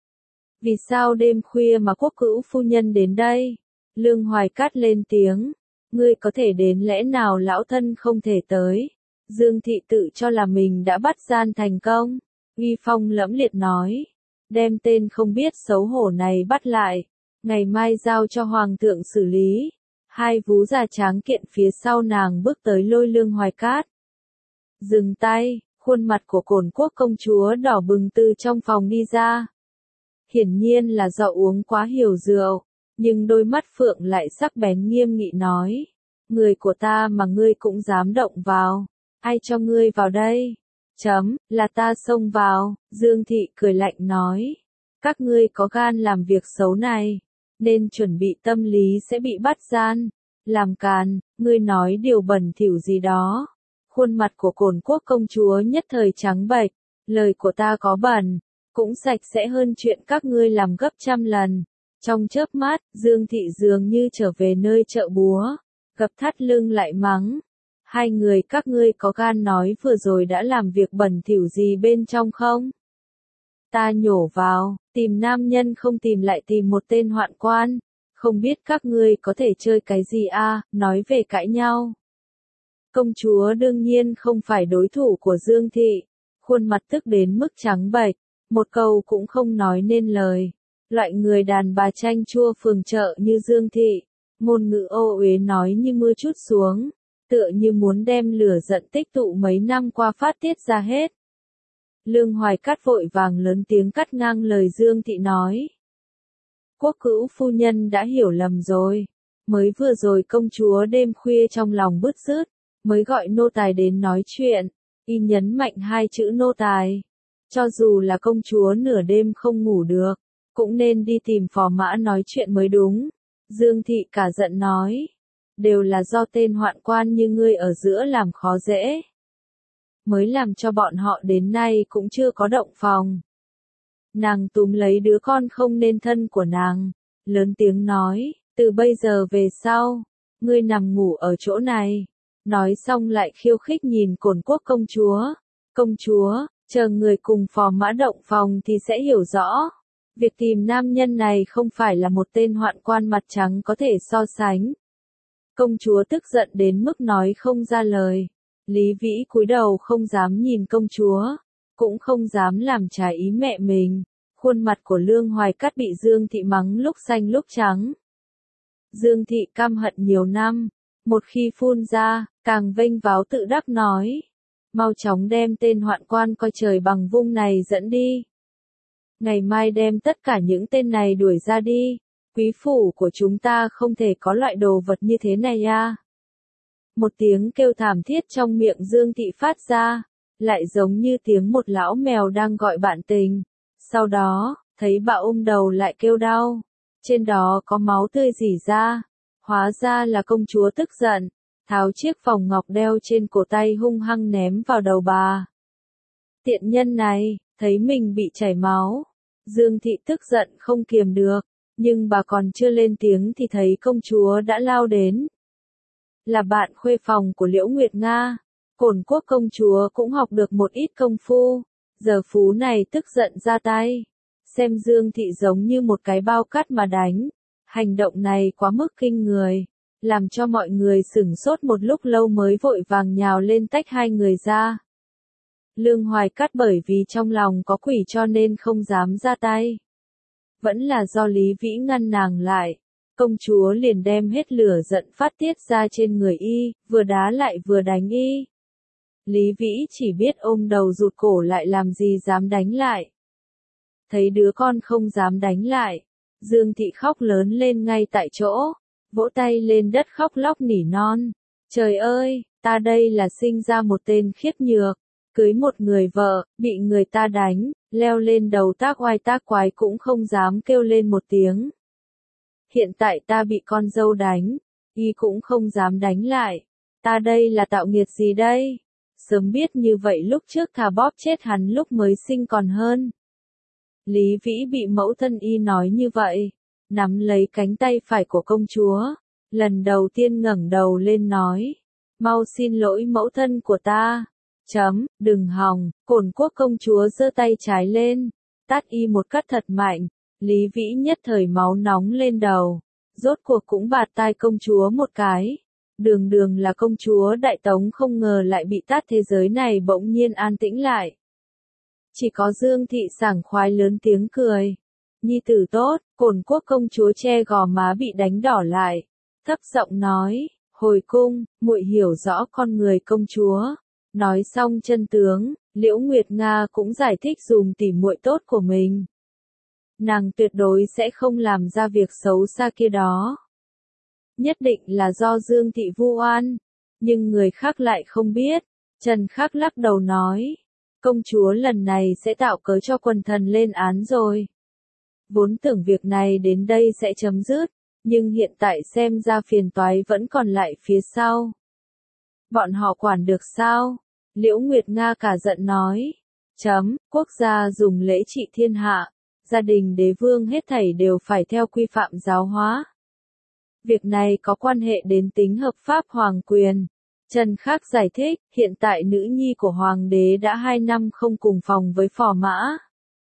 [SPEAKER 1] Vì sao đêm khuya mà quốc cữu phu nhân đến đây? Lương Hoài Cát lên tiếng. Ngươi có thể đến lẽ nào lão thân không thể tới? Dương Thị tự cho là mình đã bắt gian thành công. Uy phong lẫm liệt nói. Đem tên không biết xấu hổ này bắt lại. Ngày mai giao cho hoàng thượng xử lý. Hai vú già tráng kiện phía sau nàng bước tới lôi Lương Hoài Cát. Dừng tay, khuôn mặt của Cổn Quốc công chúa đỏ bừng từ trong phòng đi ra. Hiển nhiên là do uống quá nhiều rượu, nhưng đôi mắt phượng lại sắc bén nghiêm nghị nói. Người của ta mà ngươi cũng dám động vào, ai cho ngươi vào đây? Là ta xông vào, Dương Thị cười lạnh nói. Các ngươi có gan làm việc xấu này, nên chuẩn bị tâm lý sẽ bị bắt gian. Làm càn, ngươi nói điều bẩn thỉu gì đó. Khuôn mặt của Cổn Quốc công chúa nhất thời trắng bệch, lời của ta có bẩn, cũng sạch sẽ hơn chuyện các ngươi làm gấp trăm lần. Trong chớp mắt, Dương Thị dường như trở về nơi chợ búa, gập thắt lưng lại mắng. Hai người các ngươi có gan nói vừa rồi đã làm việc bẩn thỉu gì bên trong không? Ta nhổ vào, tìm nam nhân không tìm lại tìm một tên hoạn quan. Không biết các ngươi có thể chơi cái gì à, nói về cãi nhau. Công chúa đương nhiên không phải đối thủ của Dương Thị. Khuôn mặt tức đến mức trắng bệch, một câu cũng không nói nên lời. Loại người đàn bà chanh chua phường chợ như Dương Thị, ngôn ngữ ô uế nói như mưa trút xuống, tựa như muốn đem lửa giận tích tụ mấy năm qua phát tiết ra hết. Lương Hoài Cát vội vàng lớn tiếng cắt ngang lời Dương Thị nói. Quốc cữu phu nhân đã hiểu lầm rồi. Mới vừa rồi công chúa đêm khuya trong lòng bứt rứt, mới gọi nô tài đến nói chuyện. Y nhấn mạnh hai chữ nô tài. Cho dù là công chúa nửa đêm không ngủ được, cũng nên đi tìm phò mã nói chuyện mới đúng. Dương Thị cả giận nói. Đều là do tên hoạn quan như ngươi ở giữa làm khó dễ. Mới làm cho bọn họ đến nay cũng chưa có động phòng. Nàng túm lấy đứa con không nên thân của nàng, lớn tiếng nói, từ bây giờ về sau, ngươi nằm ngủ ở chỗ này. Nói xong lại khiêu khích nhìn Cổn Quốc công chúa. Công chúa, chờ người cùng phò mã động phòng thì sẽ hiểu rõ. Việc tìm nam nhân này không phải là một tên hoạn quan mặt trắng có thể so sánh. Công chúa tức giận đến mức nói không ra lời. Lý Vĩ cúi đầu không dám nhìn công chúa, cũng không dám làm trái ý mẹ mình. Khuôn mặt của Lương Hoài Cát bị Dương Thị mắng lúc xanh lúc trắng. Dương Thị căm hận nhiều năm, một khi phun ra, càng vênh váo tự đắc nói. Mau chóng đem tên hoạn quan coi trời bằng vung này dẫn đi. Ngày mai đem tất cả những tên này đuổi ra đi. Quý phủ của chúng ta không thể có loại đồ vật như thế này à. Một tiếng kêu thảm thiết trong miệng Dương Thị phát ra, lại giống như tiếng một lão mèo đang gọi bạn tình. Sau đó, thấy bà ôm đầu lại kêu đau. Trên đó có máu tươi rỉ ra. Hóa ra là công chúa tức giận, tháo chiếc vòng ngọc đeo trên cổ tay hung hăng ném vào đầu bà. Tiện nhân này, thấy mình bị chảy máu. Dương Thị tức giận không kiềm được, nhưng bà còn chưa lên tiếng thì thấy công chúa đã lao đến. Là bạn khuê phòng của Liễu Nguyệt Nga, Cổn Quốc công chúa cũng học được một ít công phu, giờ phú này tức giận ra tay. Xem Dương Thị giống như một cái bao cát mà đánh. Hành động này quá mức kinh người, làm cho mọi người sửng sốt một lúc lâu mới vội vàng nhào lên tách hai người ra. Lương Hoài Cát bởi vì trong lòng có quỷ cho nên không dám ra tay. Vẫn là do Lý Vĩ ngăn nàng lại, công chúa liền đem hết lửa giận phát tiết ra trên người y, vừa đá lại vừa đánh y. Lý Vĩ chỉ biết ôm đầu rụt cổ lại làm gì dám đánh lại. Thấy đứa con không dám đánh lại, Dương Thị khóc lớn lên ngay tại chỗ, vỗ tay lên đất khóc lóc nỉ non. Trời ơi, ta đây là sinh ra một tên khiếp nhược, cưới một người vợ, bị người ta đánh, leo lên đầu tác oai tác quái cũng không dám kêu lên một tiếng. Hiện tại ta bị con dâu đánh, y cũng không dám đánh lại. Ta đây là tạo nghiệt gì đây? Sớm biết như vậy lúc trước thà bóp chết hắn lúc mới sinh còn hơn. Lý Vĩ bị mẫu thân y nói như vậy, nắm lấy cánh tay phải của công chúa, lần đầu tiên ngẩng đầu lên nói, mau xin lỗi mẫu thân của ta. Đừng hòng, Cổn Quốc công chúa giơ tay trái lên, tát y một cắt thật mạnh, Lý Vĩ nhất thời máu nóng lên đầu, rốt cuộc cũng bạt tai công chúa một cái. Đường đường là công chúa Đại Tống không ngờ lại bị tát, thế giới này bỗng nhiên an tĩnh lại. Chỉ có Dương Thị sảng khoái lớn tiếng cười. Nhi tử tốt, Cổn Quốc công chúa che gò má bị đánh đỏ lại, thấp giọng nói, hồi cung, muội hiểu rõ con người công chúa. Nói xong chân tướng, Liễu Nguyệt Nga cũng giải thích dùm tỉ muội tốt của mình. Nàng tuyệt đối sẽ không làm ra việc xấu xa kia đó. Nhất định là do Dương Thị vu oan, nhưng người khác lại không biết. Trần Khắc lắc đầu nói, công chúa lần này sẽ tạo cớ cho quần thần lên án rồi. Vốn tưởng việc này đến đây sẽ chấm dứt, nhưng hiện tại xem ra phiền toái vẫn còn lại phía sau. Bọn họ quản được sao? Liễu Nguyệt Nga cả giận nói. Quốc gia dùng lễ trị thiên hạ, gia đình đế vương hết thảy đều phải theo quy phạm giáo hóa. Việc này có quan hệ đến tính hợp pháp hoàng quyền. Trần Khắc giải thích, hiện tại nữ nhi của hoàng đế đã 2 năm không cùng phòng với phò mã.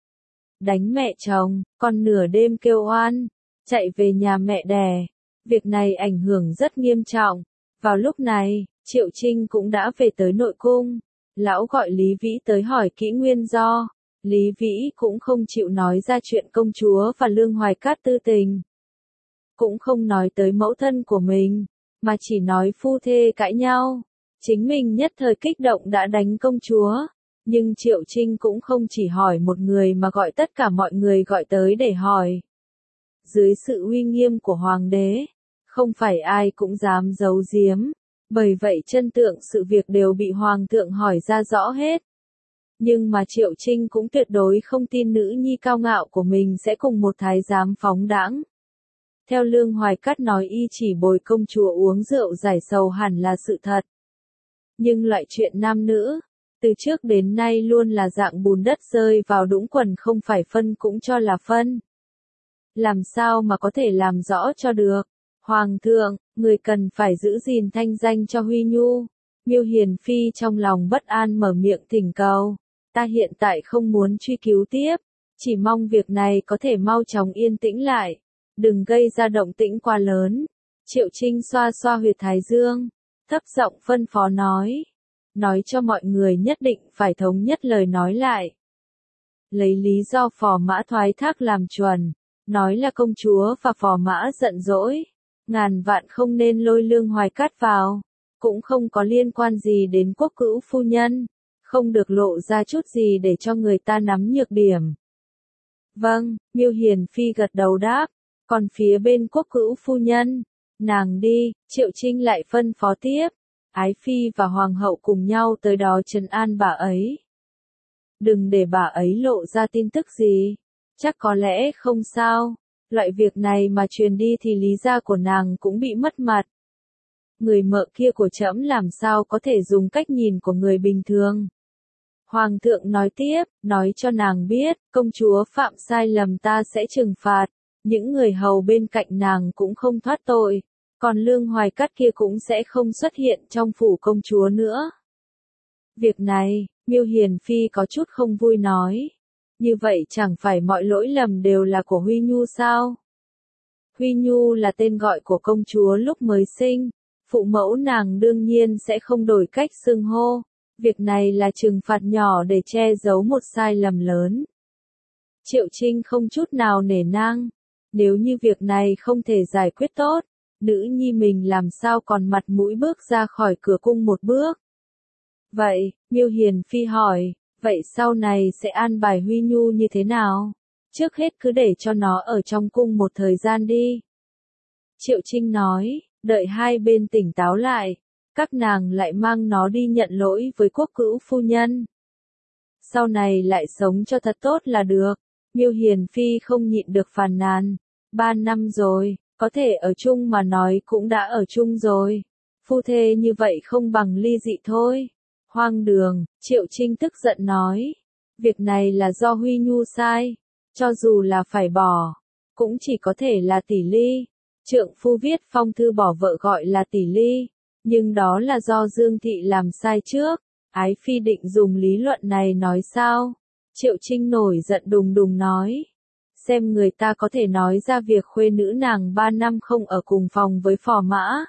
[SPEAKER 1] Đánh mẹ chồng, còn nửa đêm kêu oan, chạy về nhà mẹ đẻ. Việc này ảnh hưởng rất nghiêm trọng. Vào lúc này, Triệu Trinh cũng đã về tới nội cung. Lão gọi Lý Vĩ tới hỏi kỹ nguyên do. Lý Vĩ cũng không chịu nói ra chuyện công chúa và Lương Hoài Cát tư tình. Cũng không nói tới mẫu thân của mình, mà chỉ nói phu thê cãi nhau. Chính mình nhất thời kích động đã đánh công chúa. Nhưng Triệu Trinh cũng không chỉ hỏi một người mà gọi tất cả mọi người gọi tới để hỏi. Dưới sự uy nghiêm của hoàng đế, không phải ai cũng dám giấu giếm. Bởi vậy chân tượng sự việc đều bị hoàng thượng hỏi ra rõ hết. Nhưng mà Triệu Trinh cũng tuyệt đối không tin nữ nhi cao ngạo của mình sẽ cùng một thái giám phóng đãng. Theo Lương Hoài Cát nói y chỉ bồi công chúa uống rượu giải sầu hẳn là sự thật. Nhưng loại chuyện nam nữ, từ trước đến nay luôn là dạng bùn đất rơi vào đũng quần, không phải phân cũng cho là phân. Làm sao mà có thể làm rõ cho được? Hoàng thượng, người cần phải giữ gìn thanh danh cho Huy Nhu. Miêu Hiền Phi trong lòng bất an mở miệng thỉnh cầu. Ta hiện tại không muốn truy cứu tiếp, chỉ mong việc này có thể mau chóng yên tĩnh lại, đừng gây ra động tĩnh quá lớn. Triệu Trinh xoa xoa huyệt thái dương, thấp giọng phân phó nói. nói cho mọi người nhất định phải thống nhất lời nói lại. Lấy lý do Phò Mã thoái thác làm chuẩn, nói là công chúa và Phò Mã giận dỗi, ngàn vạn không nên lôi Lương Hoài Cát vào, cũng không có liên quan gì đến Quốc Cữu phu nhân, không được lộ ra chút gì để cho người ta nắm nhược điểm. Vâng, Miêu Hiền Phi gật đầu đáp, còn phía bên Quốc Cữu phu nhân, nàng đi, Triệu Trinh lại phân phó tiếp, Ái Phi và Hoàng hậu cùng nhau tới đó trấn an bà ấy. Đừng để bà ấy lộ ra tin tức gì, chắc có lẽ không sao, loại việc này mà truyền đi thì lý gia của nàng cũng bị mất mặt. Người mợ kia của trẫm làm sao có thể dùng cách nhìn của người bình thường. Hoàng thượng nói tiếp, nói cho nàng biết, công chúa phạm sai lầm ta sẽ trừng phạt, những người hầu bên cạnh nàng cũng không thoát tội, còn Lương Hoài Cát kia cũng sẽ không xuất hiện trong phủ công chúa nữa. Việc này, Miêu Hiền Phi có chút không vui nói, như vậy chẳng phải mọi lỗi lầm đều là của Huy Nhu sao? Huy Nhu là tên gọi của công chúa lúc mới sinh, phụ mẫu nàng đương nhiên sẽ không đổi cách xưng hô. Việc này là trừng phạt nhỏ để che giấu một sai lầm lớn. Triệu Trinh không chút nào nể nang. Nếu như việc này không thể giải quyết tốt, nữ nhi mình làm sao còn mặt mũi bước ra khỏi cửa cung một bước. Vậy, Miêu Hiền Phi hỏi, vậy sau này sẽ an bài Huy Nhu như thế nào? Trước hết cứ để cho nó ở trong cung một thời gian đi. Triệu Trinh nói, đợi hai bên tỉnh táo lại. Các nàng lại mang nó đi nhận lỗi với Quốc Cữu phu nhân. Sau này lại sống cho thật tốt là được. Miêu Hiền Phi không nhịn được phàn nàn. 3 năm rồi, có thể ở chung mà nói cũng đã ở chung rồi. Phu thê như vậy không bằng ly dị thôi. Hoang đường, Triệu Trinh tức giận nói. Việc này là do Huy Nhu sai. Cho dù là phải bỏ, cũng chỉ có thể là tỷ ly. Trượng phu viết phong thư bỏ vợ gọi là tỷ ly. Nhưng đó là do Dương Thị làm sai trước. Ái Phi định dùng lý luận này nói sao? Triệu Trinh nổi giận đùng đùng nói. Xem người ta có thể nói ra việc khuê nữ nàng 3 năm không ở cùng phòng với Phò Mã.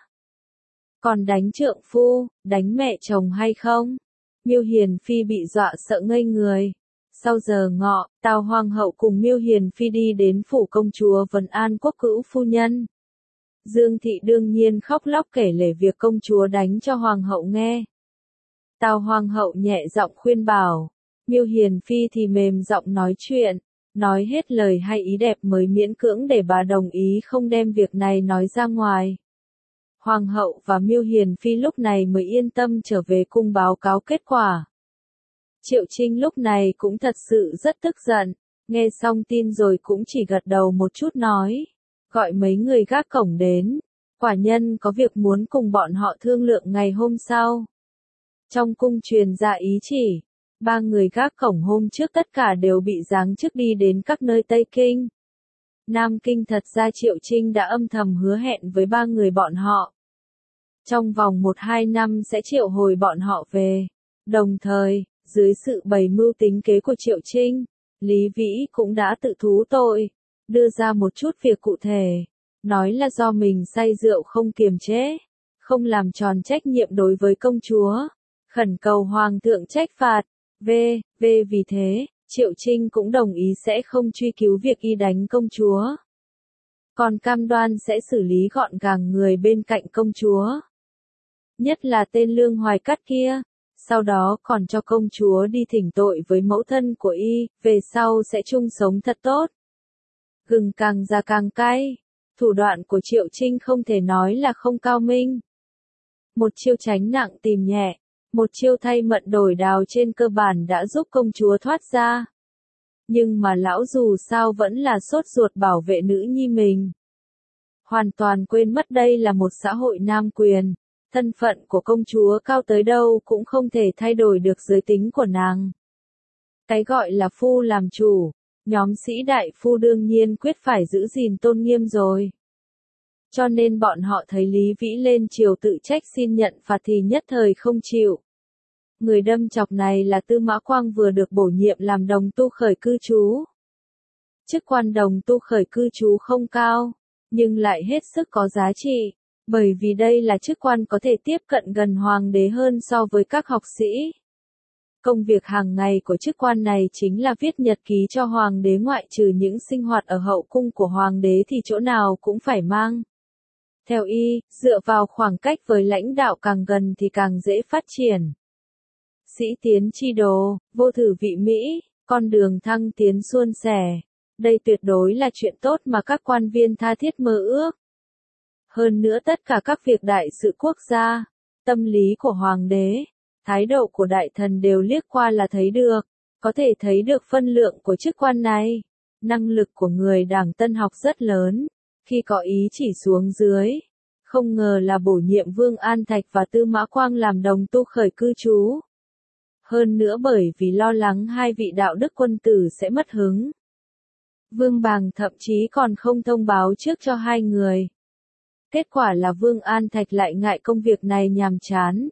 [SPEAKER 1] Còn đánh trượng phu, đánh mẹ chồng hay không? Miêu Hiền Phi bị dọa sợ ngây người. Sau giờ ngọ, Tào Hoàng hậu cùng Miêu Hiền Phi đi đến phủ công chúa Vân An Quốc Cữu phu nhân. Dương Thị đương nhiên khóc lóc kể lể việc công chúa đánh cho Hoàng hậu nghe. Tào Hoàng hậu nhẹ giọng khuyên bảo, Miêu Hiền Phi thì mềm giọng nói chuyện, nói hết lời hay ý đẹp mới miễn cưỡng để bà đồng ý không đem việc này nói ra ngoài. Hoàng hậu và Miêu Hiền Phi lúc này mới yên tâm trở về cung báo cáo kết quả. Triệu Trinh lúc này cũng thật sự rất tức giận, nghe xong tin rồi cũng chỉ gật đầu một chút nói. Gọi mấy người gác cổng đến, quả nhân có việc muốn cùng bọn họ thương lượng ngày hôm sau. Trong cung truyền ra ý chỉ, 3 người gác cổng hôm trước tất cả đều bị giáng chức đi đến các nơi Tây Kinh. Nam Kinh thật ra Triệu Trinh đã âm thầm hứa hẹn với 3 người bọn họ. Trong vòng 1-2 năm sẽ triệu hồi bọn họ về. Đồng thời, dưới sự bày mưu tính kế của Triệu Trinh, Lý Vĩ cũng đã tự thú tội. Đưa ra một chút việc cụ thể, nói là do mình say rượu không kiềm chế, không làm tròn trách nhiệm đối với công chúa, khẩn cầu Hoàng thượng trách phạt, vì thế, Triệu Trinh cũng đồng ý sẽ không truy cứu việc y đánh công chúa. Còn cam đoan sẽ xử lý gọn gàng người bên cạnh công chúa. Nhất là tên Lương Hoài Cát kia, sau đó còn cho công chúa đi thỉnh tội với mẫu thân của y, về sau sẽ chung sống thật tốt. Gừng càng già càng cay, thủ đoạn của Triệu Trinh không thể nói là không cao minh. Một chiêu tránh nặng tìm nhẹ, một chiêu thay mận đổi đào trên cơ bản đã giúp công chúa thoát ra. Nhưng mà lão dù sao vẫn là sốt ruột bảo vệ nữ nhi mình. Hoàn toàn quên mất đây là một xã hội nam quyền, thân phận của công chúa cao tới đâu cũng không thể thay đổi được giới tính của nàng. Cái gọi là phu làm chủ. Nhóm sĩ đại phu đương nhiên quyết phải giữ gìn tôn nghiêm rồi. Cho nên bọn họ thấy Lý Vĩ lên triều tự trách xin nhận phạt thì nhất thời không chịu. Người đâm chọc này là Tư Mã Quang vừa được bổ nhiệm làm đồng tu khởi cư trú. Chức quan đồng tu khởi cư trú không cao, nhưng lại hết sức có giá trị. Bởi vì đây là chức quan có thể tiếp cận gần hoàng đế hơn so với các học sĩ. Công việc hàng ngày của chức quan này chính là viết nhật ký cho hoàng đế, ngoại trừ những sinh hoạt ở hậu cung của hoàng đế thì chỗ nào cũng phải mang. Theo y, dựa vào khoảng cách với lãnh đạo càng gần thì càng dễ phát triển. Sĩ tiến chi đồ, vô thử vị Mỹ, con đường thăng tiến suôn sẻ. Đây tuyệt đối là chuyện tốt mà các quan viên tha thiết mơ ước. Hơn nữa tất cả các việc đại sự quốc gia, tâm lý của hoàng đế, thái độ của đại thần đều liếc qua là thấy được, có thể thấy được phân lượng của chức quan này. Năng lực của người đảng Tân học rất lớn, khi có ý chỉ xuống dưới. Không ngờ là bổ nhiệm Vương An Thạch và Tư Mã Quang làm đồng tu khởi cư trú. Hơn nữa bởi vì lo lắng hai vị đạo đức quân tử sẽ mất hứng. Vương Bàng thậm chí còn không thông báo trước cho hai người. Kết quả là Vương An Thạch lại ngại công việc này nhàm chán.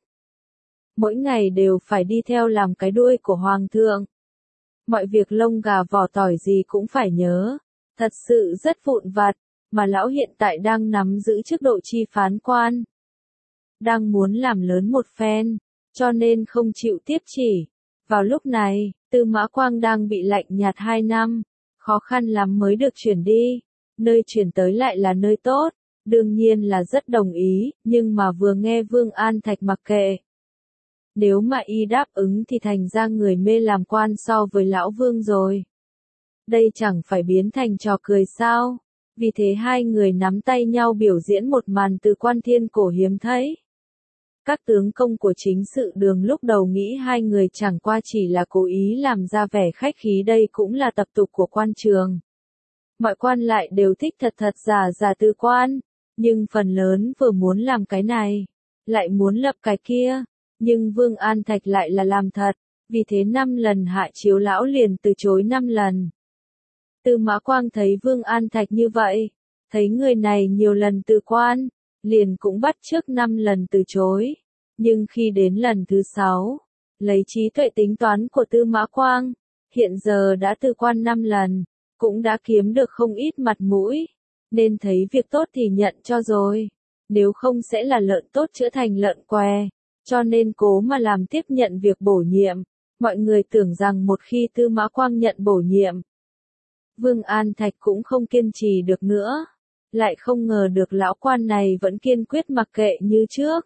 [SPEAKER 1] Mỗi ngày đều phải đi theo làm cái đuôi của Hoàng thượng. Mọi việc lông gà vỏ tỏi gì cũng phải nhớ. Thật sự rất vụn vặt, mà lão hiện tại đang nắm giữ chức độ chi phán quan. Đang muốn làm lớn một phen, cho nên không chịu tiếp chỉ. Vào lúc này, Tư Mã Quang đang bị lạnh nhạt 2 năm, khó khăn lắm mới được chuyển đi. Nơi chuyển tới lại là nơi tốt, đương nhiên là rất đồng ý, nhưng mà vừa nghe Vương An Thạch mặc kệ. Nếu mà y đáp ứng thì thành ra người mê làm quan so với lão Vương rồi. Đây chẳng phải biến thành trò cười sao? Vì thế hai người nắm tay nhau biểu diễn một màn từ quan thiên cổ hiếm thấy. Các tướng công của chính sự đường lúc đầu nghĩ hai người chẳng qua chỉ là cố ý làm ra vẻ khách khí, đây cũng là tập tục của quan trường. Mọi quan lại đều thích thật giả từ quan, nhưng phần lớn vừa muốn làm cái này, lại muốn lập cái kia, nhưng Vương An Thạch lại là làm thật, vì thế 5 lần hạ chiếu lão liền từ chối 5 lần. Tư Mã Quang thấy Vương An Thạch như vậy, thấy người này nhiều lần từ quan, liền cũng bắt trước 5 lần từ chối. Nhưng khi đến lần thứ 6, lấy trí tuệ tính toán của Tư Mã Quang, hiện giờ đã từ quan 5 lần, cũng đã kiếm được không ít mặt mũi, nên thấy việc tốt thì nhận cho rồi, nếu không sẽ là lợn tốt chữa thành lợn què, cho nên cố mà làm tiếp nhận việc bổ nhiệm. Mọi người tưởng rằng một khi Tư Mã Quang nhận bổ nhiệm, Vương An Thạch cũng không kiên trì được nữa, lại không ngờ được lão quan này vẫn kiên quyết mặc kệ như trước.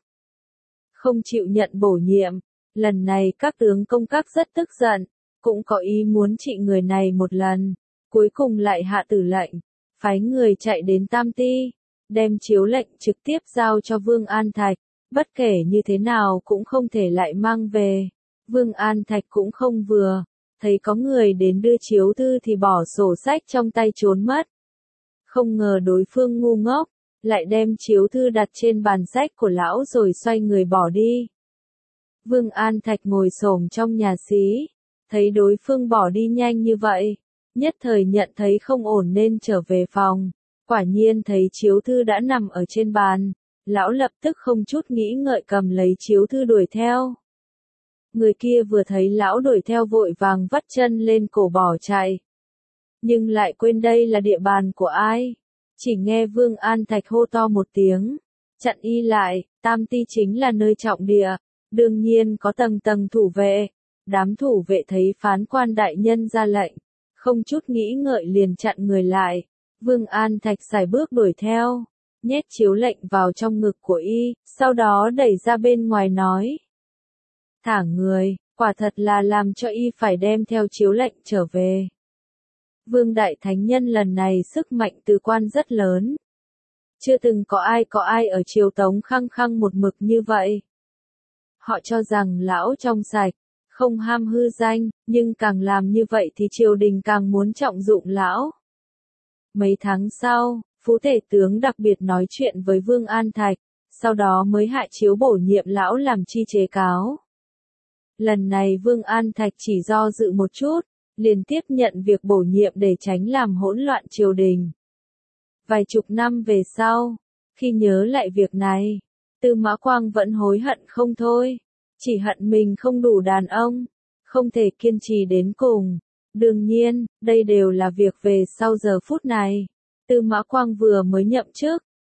[SPEAKER 1] Không chịu nhận bổ nhiệm, lần này các tướng công các rất tức giận, cũng có ý muốn trị người này một lần, cuối cùng lại hạ tử lệnh, phái người chạy đến Tam Ti, đem chiếu lệnh trực tiếp giao cho Vương An Thạch, bất kể như thế nào cũng không thể lại mang về. Vương An Thạch cũng không vừa, thấy có người đến đưa chiếu thư thì bỏ sổ sách trong tay trốn mất. Không ngờ đối phương ngu ngốc, lại đem chiếu thư đặt trên bàn sách của lão rồi xoay người bỏ đi. Vương An Thạch ngồi xổm trong nhà xí, thấy đối phương bỏ đi nhanh như vậy, nhất thời nhận thấy không ổn nên trở về phòng, quả nhiên thấy chiếu thư đã nằm ở trên bàn, lão lập tức không chút nghĩ ngợi cầm lấy chiếu thư đuổi theo. Người kia vừa thấy lão đuổi theo vội vàng vắt chân lên cổ bỏ chạy. Nhưng lại quên đây là địa bàn của ai. Chỉ nghe Vương An Thạch hô to một tiếng, chặn y lại, Tam Ti chính là nơi trọng địa, đương nhiên có tầng tầng thủ vệ. Đám thủ vệ thấy phán quan đại nhân ra lệnh, không chút nghĩ ngợi liền chặn người lại. Vương An Thạch sải bước đuổi theo, nhét chiếu lệnh vào trong ngực của y, sau đó đẩy ra bên ngoài nói. Thả người, quả thật là làm cho y phải đem theo chiếu lệnh trở về. Vương Đại Thánh Nhân lần này sức mạnh từ quan rất lớn. Chưa từng có ai ở triều Tống khăng khăng một mực như vậy. Họ cho rằng lão trong sạch, không ham hư danh, nhưng càng làm như vậy thì triều đình càng muốn trọng dụng lão. Mấy tháng sau, Phú Tể Tướng đặc biệt nói chuyện với Vương An Thạch, sau đó mới hạ chiếu bổ nhiệm lão làm chi chế cáo. Lần này Vương An Thạch chỉ do dự một chút, liền tiếp nhận việc bổ nhiệm để tránh làm hỗn loạn triều đình. Vài chục năm về sau, khi nhớ lại việc này, Tư Mã Quang vẫn hối hận không thôi, chỉ hận mình không đủ đàn ông, không thể kiên trì đến cùng. Đương nhiên, đây đều là việc về sau giờ phút này. Tư Mã Quang vừa mới nhậm chức,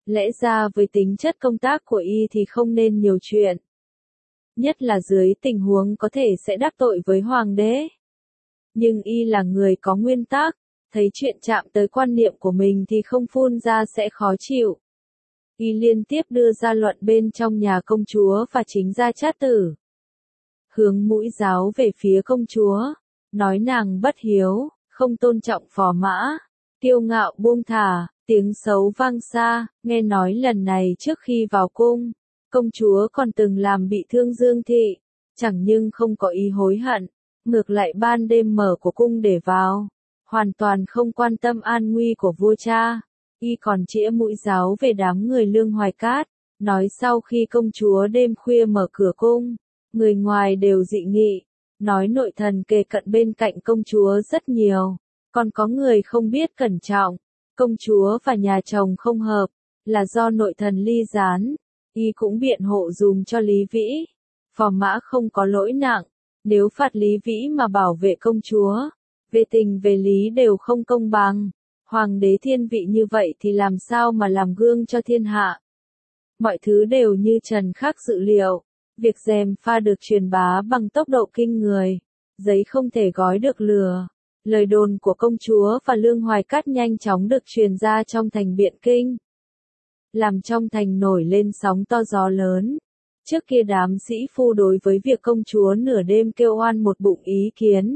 [SPEAKER 1] Lẽ ra với tính chất công tác của y thì không nên nhiều chuyện. Nhất là dưới tình huống có thể sẽ đắc tội với hoàng đế. Nhưng y là người có nguyên tắc, thấy chuyện chạm tới quan niệm của mình thì không phun ra sẽ khó chịu. Y liên tiếp đưa ra luận bên trong nhà công chúa và chính gia Trát Tử. Hướng mũi giáo về phía công chúa, nói nàng bất hiếu, không tôn trọng phò mã, kiêu ngạo buông thả, tiếng xấu vang xa, nghe nói lần này trước khi vào cung, công chúa còn từng làm bị thương Dương Thị, chẳng nhưng không có ý hối hận, ngược lại ban đêm mở của cung để vào, hoàn toàn không quan tâm an nguy của vua cha. Y còn chĩa mũi giáo về đám người Lương Hoài Cát, nói sau khi công chúa đêm khuya mở cửa cung, người ngoài đều dị nghị, nói nội thần kề cận bên cạnh công chúa rất nhiều, còn có người không biết cẩn trọng, công chúa và nhà chồng không hợp, là do nội thần ly gián. Y cũng biện hộ dùm cho Lý Vĩ, phò mã không có lỗi nặng, nếu phạt Lý Vĩ mà bảo vệ công chúa, về tình về lý đều không công bằng. Hoàng đế thiên vị như vậy thì làm sao mà làm gương cho thiên hạ. Mọi thứ đều như trần khác dự liệu, việc gièm pha được truyền bá bằng tốc độ kinh người, giấy không thể gói được lửa. Lời đồn của công chúa và Lương Hoài Cát nhanh chóng được truyền ra trong thành Biện Kinh, làm trong thành nổi lên sóng to gió lớn. Trước kia đám sĩ phu đối với việc công chúa nửa đêm kêu oan một bụng ý kiến.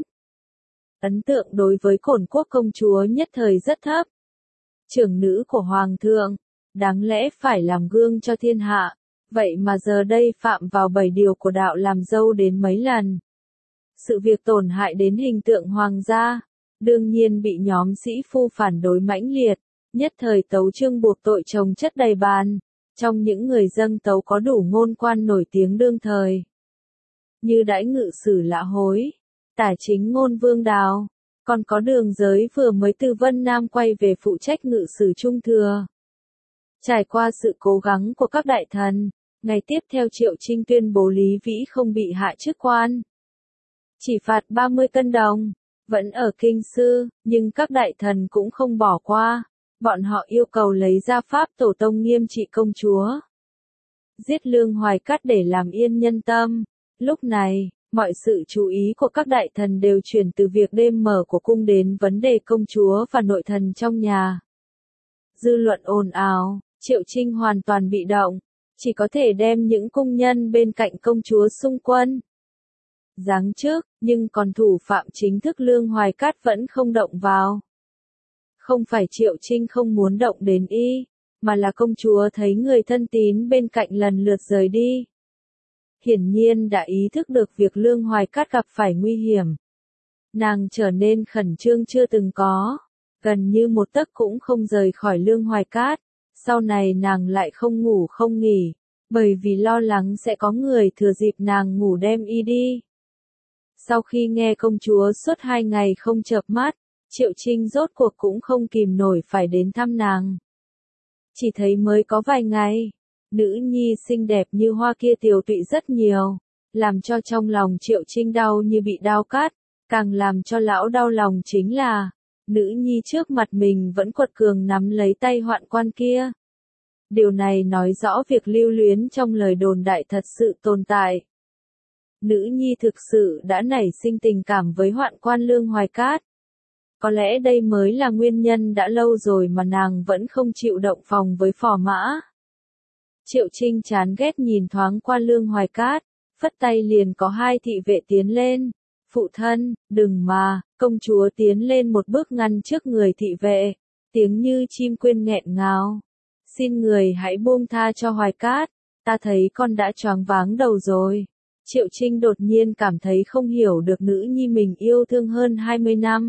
[SPEAKER 1] Ấn tượng đối với Cổn Quốc công chúa nhất thời rất thấp. Trưởng nữ của Hoàng thượng, đáng lẽ phải làm gương cho thiên hạ, vậy mà giờ đây phạm vào 7 điều của đạo làm dâu đến mấy lần. Sự việc tổn hại đến hình tượng hoàng gia, đương nhiên bị nhóm sĩ phu phản đối mãnh liệt, nhất thời tấu chương buộc tội chồng chất đầy bàn. Trong những người dâng tấu có đủ ngôn quan nổi tiếng đương thời, như Đãi Ngự Sử Lã Hối, Tả Chính Ngôn Vương Đào, còn có Đường Giới vừa mới từ Vân Nam quay về phụ trách ngự sử trung thừa. Trải qua sự cố gắng của các đại thần, ngày tiếp theo Triệu Trinh tuyên bố Lý Vĩ không bị hạ chức quan, chỉ phạt 30 cân đồng, vẫn ở kinh sư, nhưng các đại thần cũng không bỏ qua. Bọn họ yêu cầu lấy ra pháp tổ tông nghiêm trị công chúa, giết Lương Hoài Cát để làm yên nhân tâm. Lúc này, mọi sự chú ý của các đại thần đều chuyển từ việc đêm mở của cung đến vấn đề công chúa và nội thần trong nhà. Dư luận ồn ào, Triệu Trinh hoàn toàn bị động, chỉ có thể đem những cung nhân bên cạnh công chúa xung quân. Giáng trước, nhưng còn thủ phạm chính thức Lương Hoài Cát vẫn không động vào. Không phải Triệu Trinh không muốn động đến y, mà là công chúa thấy người thân tín bên cạnh lần lượt rời đi. Hiển nhiên đã ý thức được việc Lương Hoài Cát gặp phải nguy hiểm. Nàng trở nên khẩn trương chưa từng có, gần như một tấc cũng không rời khỏi Lương Hoài Cát. Sau này nàng lại không ngủ không nghỉ, bởi vì lo lắng sẽ có người thừa dịp nàng ngủ đem y đi. Sau khi nghe công chúa suốt 2 ngày không chợp mắt, Triệu Trinh rốt cuộc cũng không kìm nổi phải đến thăm nàng. Chỉ thấy mới có vài ngày, nữ nhi xinh đẹp như hoa kia tiều tụy rất nhiều, làm cho trong lòng Triệu Trinh đau như bị đao cắt, càng làm cho lão đau lòng chính là, nữ nhi trước mặt mình vẫn quật cường nắm lấy tay hoạn quan kia. Điều này nói rõ việc lưu luyến trong lời đồn đại thật sự tồn tại. Nữ nhi thực sự đã nảy sinh tình cảm với hoạn quan Lương Hoài Cát. Có lẽ đây mới là nguyên nhân đã lâu rồi mà nàng vẫn không chịu động phòng với phò mã. Triệu Trinh chán ghét nhìn thoáng qua Lương Hoài Cát, phất tay liền có 2 thị vệ tiến lên. Phụ thân, đừng mà, công chúa tiến lên một bước ngăn trước người thị vệ, tiếng như chim quyên nghẹn ngào. Xin người hãy buông tha cho Hoài Cát, ta thấy con đã choáng váng đầu rồi. Triệu Trinh đột nhiên cảm thấy không hiểu được nữ nhi mình yêu thương hơn 20 năm.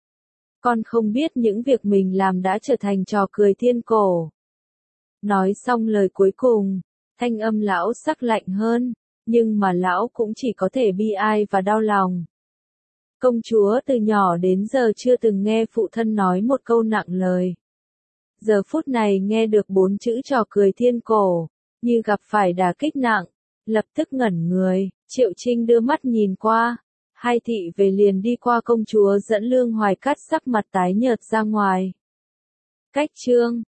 [SPEAKER 1] Con không biết những việc mình làm đã trở thành trò cười thiên cổ. Nói xong lời cuối cùng, thanh âm lão sắc lạnh hơn, nhưng mà lão cũng chỉ có thể bi ai và đau lòng. Công chúa từ nhỏ đến giờ chưa từng nghe phụ thân nói một câu nặng lời. Giờ phút này nghe được 4 chữ trò cười thiên cổ, như gặp phải đả kích nặng, lập tức ngẩn người. Triệu Trinh đưa mắt nhìn qua, 2 thị về liền đi qua công chúa dẫn Lương Hoài Cát sắc mặt tái nhợt ra ngoài. Cách chương